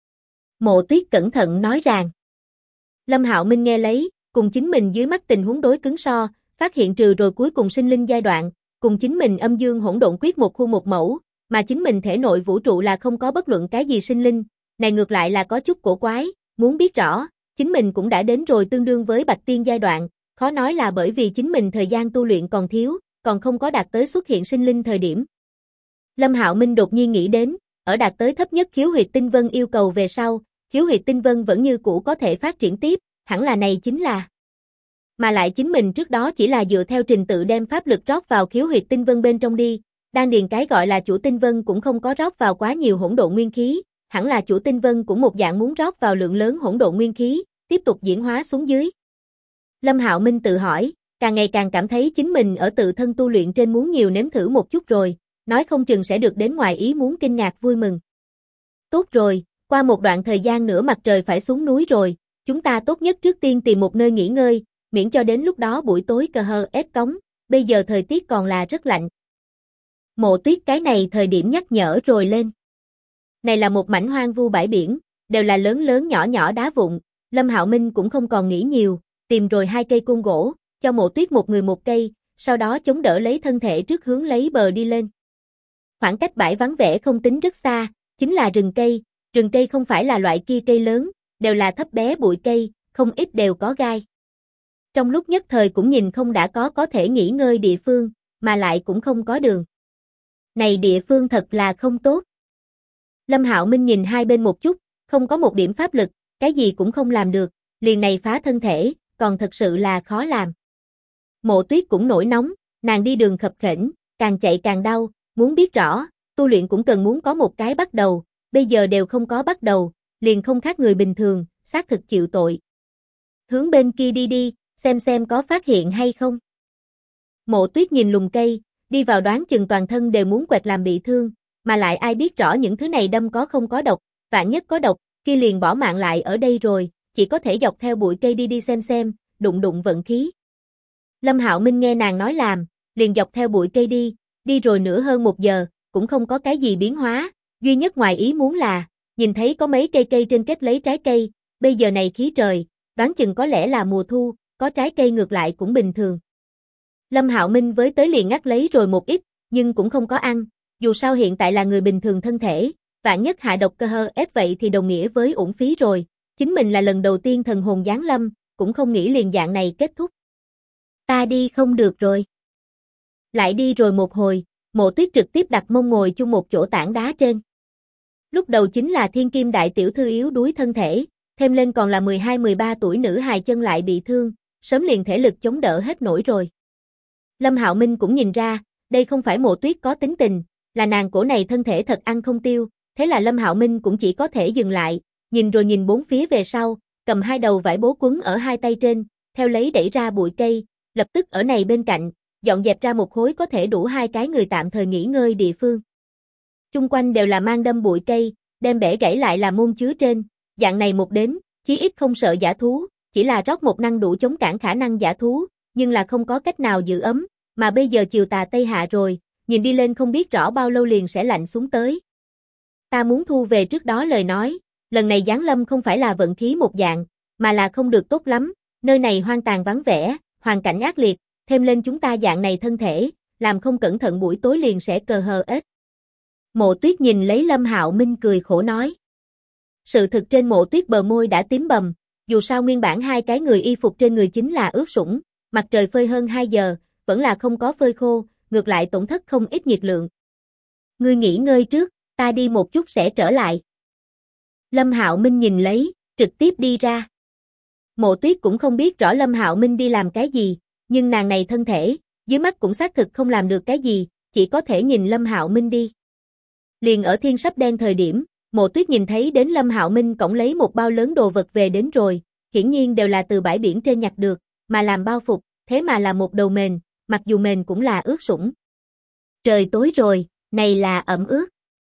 Mộ Tuyết cẩn thận nói rằng. Lâm Hạo Minh nghe lấy, cùng chính mình dưới mắt tình huống đối cứng so, phát hiện trừ rồi cuối cùng sinh linh giai đoạn, cùng chính mình âm dương hỗn độn quyết một khu một mẫu, mà chính mình thể nội vũ trụ là không có bất luận cái gì sinh linh, này ngược lại là có chút cổ quái, muốn biết rõ, chính mình cũng đã đến rồi tương đương với Bạch Tiên giai đoạn, khó nói là bởi vì chính mình thời gian tu luyện còn thiếu, còn không có đạt tới xuất hiện sinh linh thời điểm. Lâm Hạo Minh đột nhiên nghĩ đến, ở đạt tới thấp nhất khiếu huyệt tinh vân yêu cầu về sau, khiếu huyệt tinh vân vẫn như cũ có thể phát triển tiếp, hẳn là này chính là. Mà lại chính mình trước đó chỉ là dựa theo trình tự đem pháp lực rót vào khiếu huyệt tinh vân bên trong đi, đan điền cái gọi là chủ tinh vân cũng không có rót vào quá nhiều hỗn độn nguyên khí, hẳn là chủ tinh vân cũng một dạng muốn rót vào lượng lớn hỗn độn nguyên khí, tiếp tục diễn hóa xuống dưới. Lâm Hạo Minh tự hỏi, càng ngày càng cảm thấy chính mình ở tự thân tu luyện trên muốn nhiều nếm thử một chút rồi, nói không chừng sẽ được đến ngoài ý muốn kinh ngạc vui mừng. Tốt rồi, qua một đoạn thời gian nữa mặt trời phải xuống núi rồi, chúng ta tốt nhất trước tiên tìm một nơi nghỉ ngơi, miễn cho đến lúc đó buổi tối cờ hờ ép cống, bây giờ thời tiết còn là rất lạnh. Mộ Tuyết cái này thời điểm nhắc nhở rồi lên. Này là một mảnh hoang vu bãi biển, đều là lớn lớn nhỏ nhỏ đá vụn, Lâm Hạo Minh cũng không còn nghĩ nhiều, tìm rồi 2 cây côn gỗ, cho Mộ Tuyết một người một cây, sau đó chống đỡ lấy thân thể trước hướng lấy bờ đi lên. Khoảng cách bãi vắng vẻ không tính rất xa, chính là rừng cây không phải là loại kia cây lớn, đều là thấp bé bụi cây, không ít đều có gai. Trong lúc nhất thời cũng nhìn không đã có thể nghỉ ngơi địa phương, mà lại cũng không có đường. Này địa phương thật là không tốt. Lâm Hạo Minh nhìn hai bên một chút, không có một điểm pháp lực, cái gì cũng không làm được, liền này phá thân thể, còn thật sự là khó làm. Mộ Tuyết cũng nổi nóng, nàng đi đường khập khểnh, càng chạy càng đau, muốn biết rõ, tu luyện cũng cần muốn có một cái bắt đầu, bây giờ đều không có bắt đầu, liền không khác người bình thường, xác thực chịu tội. Hướng bên kia đi, xem có phát hiện hay không. Mộ Tuyết nhìn lùm cây, đi vào đoán chừng toàn thân đều muốn quẹt làm bị thương, mà lại ai biết rõ những thứ này đâm có không có độc, vạn nhất có độc, kia liền bỏ mạng lại ở đây rồi, chỉ có thể dọc theo bụi cây đi xem, đụng vận khí. Lâm Hạo Minh nghe nàng nói làm, liền dọc theo bụi cây đi rồi nửa hơn 1 giờ, cũng không có cái gì biến hóa, duy nhất ngoài ý muốn là, nhìn thấy có mấy cây trên kết lấy trái cây, bây giờ này khí trời, đoán chừng có lẽ là mùa thu, có trái cây ngược lại cũng bình thường. Lâm Hạo Minh với tới liền ngắt lấy rồi một ít, nhưng cũng không có ăn, dù sao hiện tại là người bình thường thân thể, vạn nhất hạ độc cơ hơ ép vậy thì đồng nghĩa với uổng phí rồi, chính mình là lần đầu tiên thần hồn giáng lâm, cũng không nghĩ liền dạng này kết thúc. Ta đi không được rồi. Lại đi rồi một hồi, Mộ Tuyết trực tiếp đặt mông ngồi chung một chỗ tảng đá trên. Lúc đầu chính là thiên kim đại tiểu thư yếu đuối thân thể, thêm lên còn là 12-13 tuổi nữ hài chân lại bị thương, sớm liền thể lực chống đỡ hết nổi rồi. Lâm Hạo Minh cũng nhìn ra, đây không phải Mộ Tuyết có tính tình, là nàng cổ này thân thể thật ăn không tiêu, thế là Lâm Hạo Minh cũng chỉ có thể dừng lại, nhìn rồi nhìn bốn phía về sau, cầm 2 đầu vải bố quấn ở 2 tay trên, theo lấy đẩy ra bụi cây, lập tức ở này bên cạnh, dọn dẹp ra một khối có thể đủ 2 cái người tạm thời nghỉ ngơi địa phương. Chung quanh đều là mang đâm bụi cây, đem bẻ gãy lại là môn chứa trên, dạng này một đến, chí ít không sợ dã thú, chỉ là rót một năng đủ chống cản khả năng dã thú, nhưng là không có cách nào giữ ấm, mà bây giờ chiều tà Tây hạ rồi, nhìn đi lên không biết rõ bao lâu liền sẽ lạnh xuống tới. Ta muốn thu về trước đó lời nói, lần này giáng lâm không phải là vận khí một dạng, mà là không được tốt lắm, nơi này hoang tàn vắng vẻ, hoàn cảnh ác liệt, thêm lên chúng ta dạng này thân thể, làm không cẩn thận buổi tối liền sẽ cờ hờ ết. Mộ Tuyết nhìn lấy Lâm Hạo Minh cười khổ nói. Sự thực trên Mộ Tuyết bờ môi đã tím bầm, dù sao nguyên bản hai cái người y phục trên người chính là ướt sũng, mặt trời phơi hơn 2 giờ, vẫn là không có phơi khô, ngược lại tổn thất không ít nhiệt lượng. Ngươi nghỉ ngơi trước, ta đi một chút sẽ trở lại. Lâm Hạo Minh nhìn lấy, trực tiếp đi ra. Mộ Tuyết cũng không biết rõ Lâm Hạo Minh đi làm cái gì, nhưng nàng này thân thể, dưới mắt cũng xác thực không làm được cái gì, chỉ có thể nhìn Lâm Hạo Minh đi. Liền ở thiên sắp đen thời điểm, Mộ Tuyết nhìn thấy đến Lâm Hạo Minh cõng lấy một bao lớn đồ vật về đến rồi, hiển nhiên đều là từ bãi biển trên nhặt được, mà làm bao phục, thế mà là một đầu mền, mặc dù mền cũng là ướt sũng. Trời tối rồi, này là ẩm ướt.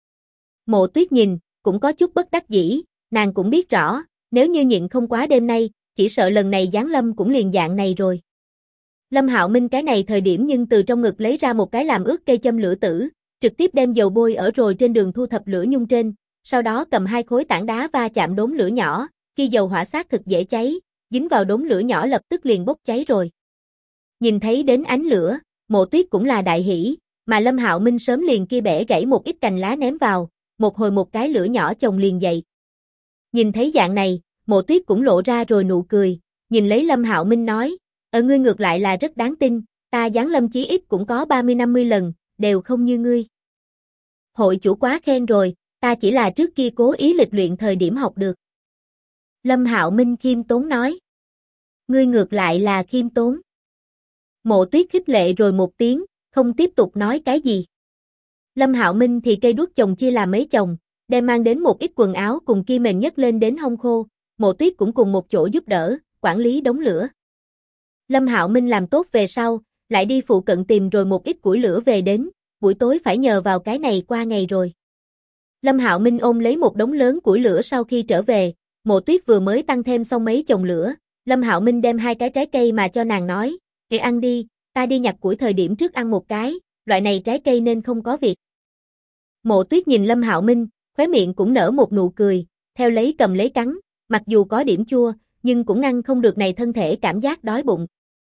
Mộ Tuyết nhìn, cũng có chút bất đắc dĩ, nàng cũng biết rõ, nếu như nhịn không quá đêm nay, chỉ sợ lần này giáng lâm cũng liền dạng này rồi. Lâm Hạo Minh cái này thời điểm nhưng từ trong ngực lấy ra một cái làm ướt cây châm lửa tử, trực tiếp đem dầu bôi ở rồi trên đường thu thập lửa nhung trên, sau đó cầm 2 khối tảng đá va chạm đốm lửa nhỏ, khi dầu hỏa xác thực dễ cháy, dính vào đốm lửa nhỏ lập tức liền bốc cháy rồi. Nhìn thấy đến ánh lửa, Mộ Tuyết cũng là đại hỉ, mà Lâm Hạo Minh sớm liền kia bẻ gãy một ít cành lá ném vào, một hồi một cái lửa nhỏ chồng liền dậy. Nhìn thấy dạng này, Mộ Tuyết cũng lộ ra rồi nụ cười, nhìn lấy Lâm Hạo Minh nói, ngươi ngược lại là rất đáng tin, ta giáng lâm chí ít cũng có 30-50 lần, đều không như ngươi. Hội chủ quá khen rồi, ta chỉ là trước kia cố ý lịch luyện thời điểm học được. Lâm Hạo Minh khiêm tốn nói. Ngươi ngược lại là khiêm tốn. Mộ Tuyết khích lệ rồi một tiếng, không tiếp tục nói cái gì. Lâm Hạo Minh thì cây đuốc chồng chia làm mấy chồng, đem mang đến một ít quần áo cùng kia mền nhấc lên đến hông khô, Mộ Tuyết cũng cùng một chỗ giúp đỡ, quản lý đống lửa. Lâm Hạo Minh làm tốt về sau, lại đi phụ cận tìm rồi một ít củi lửa về đến, buổi tối phải nhờ vào cái này qua ngày rồi. Lâm Hạo Minh ôm lấy một đống lớn củi lửa sau khi trở về, Mộ Tuyết vừa mới tăng thêm xong mấy chồng lửa, Lâm Hạo Minh đem 2 cái trái cây mà cho nàng nói, "Để ăn đi, ta đi nhặt củi thời điểm trước ăn một cái, loại này trái cây nên không có việc." Mộ Tuyết nhìn Lâm Hạo Minh, khóe miệng cũng nở một nụ cười, theo lấy cầm lấy cắn, mặc dù có điểm chua, nhưng cũng ngăn không được này thân thể cảm giác đói bụng.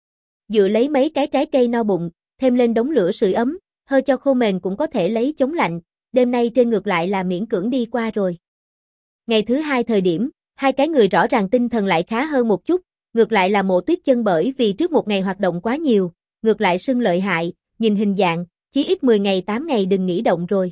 Dựa lấy mấy cái trái cây no bụng, thêm lên đống lửa sưởi ấm, hơi cho khô mền cũng có thể lấy chống lạnh, đêm nay trên ngược lại là miễn cưỡng đi qua rồi. Ngày thứ 2 thời điểm, 2 cái người rõ ràng tinh thần lại khá hơn một chút, ngược lại là Mộ Tuyết chân bởi vì trước một ngày hoạt động quá nhiều, ngược lại sưng lợi hại, nhìn hình dạng, chí ít 10 ngày 8 ngày đừng nghỉ động rồi.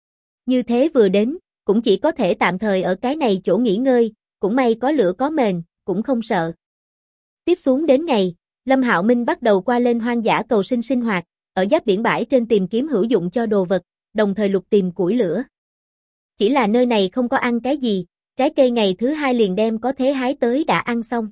Như thế vừa đến, cũng chỉ có thể tạm thời ở cái này chỗ nghỉ ngơi, cũng may có lửa có mền, cũng không sợ. Tiếp xuống đến ngày, Lâm Hạo Minh bắt đầu qua lên hoang dã cầu sinh hoạt, ở giáp biển bãi trên tìm kiếm hữu dụng cho đồ vật, đồng thời lục tìm củi lửa. Chỉ là nơi này không có ăn cái gì, trái cây ngày thứ 2 liền đem có thế hái tới đã ăn xong.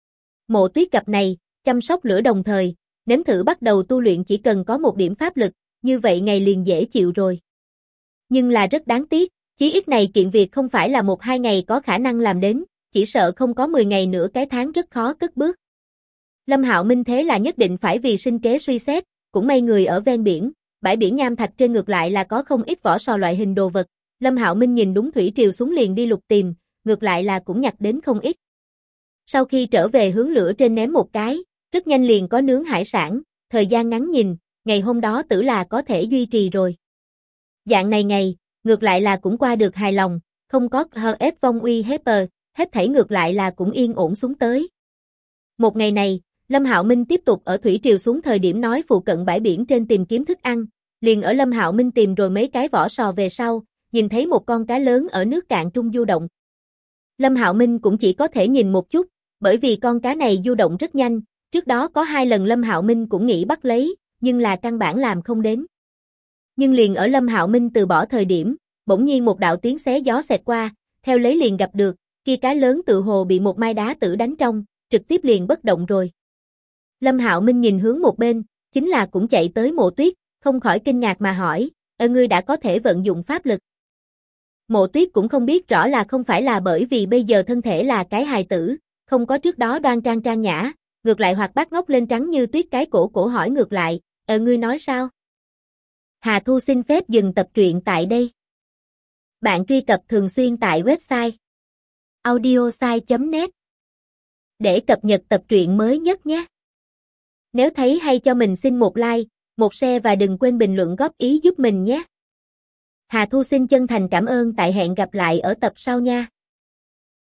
Mộ Tuyết gặp này, chăm sóc lửa đồng thời, nếm thử bắt đầu tu luyện chỉ cần có một điểm pháp lực, như vậy ngày liền dễ chịu rồi. Nhưng là rất đáng tiếc, chí ít này kiện việc không phải là 1-2 ngày có khả năng làm đến, chỉ sợ không có 10 ngày nữa cái tháng rất khó cất bước. Lâm Hạo Minh thế là nhất định phải vì sinh kế suy xét, cũng may người ở ven biển, bãi biển nham thạch trên ngược lại là có không ít vỏ sò loại hình đồ vật, Lâm Hạo Minh nhìn đúng thủy triều xuống liền đi lục tìm, ngược lại là cũng nhặt đến không ít. Sau khi trở về hướng lửa trên ném một cái, rất nhanh liền có nướng hải sản, thời gian ngắn nhìn, ngày hôm đó tử là có thể duy trì rồi. Dạng này ngày, ngược lại là cũng qua được hài lòng, không có ép vong uy hết thảy ngược lại là cũng yên ổn xuống tới. Một ngày này, Lâm Hạo Minh tiếp tục ở thủy triều xuống thời điểm nói phụ cận bãi biển trên tìm kiếm thức ăn, liền ở Lâm Hạo Minh tìm rồi mấy cái vỏ sò về sau, nhìn thấy một con cá lớn ở nước cạn trung du động. Lâm Hạo Minh cũng chỉ có thể nhìn một chút, bởi vì con cá này du động rất nhanh, trước đó có 2 lần Lâm Hạo Minh cũng nghĩ bắt lấy, nhưng là căn bản làm không đến. Nhưng liền ở Lâm Hạo Minh từ bỏ thời điểm, bỗng nhiên một đạo tiếng xé gió xẹt qua, theo lấy liền gặp được, kia cá lớn tự hồ bị một mai đá tử đánh trong, trực tiếp liền bất động rồi. Lâm Hạo Minh nhìn hướng một bên, chính là cũng chạy tới Mộ Tuyết, không khỏi kinh ngạc mà hỏi, ngươi đã có thể vận dụng pháp lực. Mộ Tuyết cũng không biết rõ là không phải là bởi vì bây giờ thân thể là cái hài tử, không có trước đó đoan trang trang nhã, ngược lại hoạt bát ngóc lên trắng như tuyết cái cổ hỏi ngược lại, ngươi nói sao? Hà Thu xin phép dừng tập truyện tại đây. Bạn truy cập thường xuyên tại website audiosai.net để cập nhật tập truyện mới nhất nhé. Nếu thấy hay cho mình xin một like, một share và đừng quên bình luận góp ý giúp mình nhé. Hà Thu xin chân thành cảm ơn, tại hẹn gặp lại ở tập sau nha.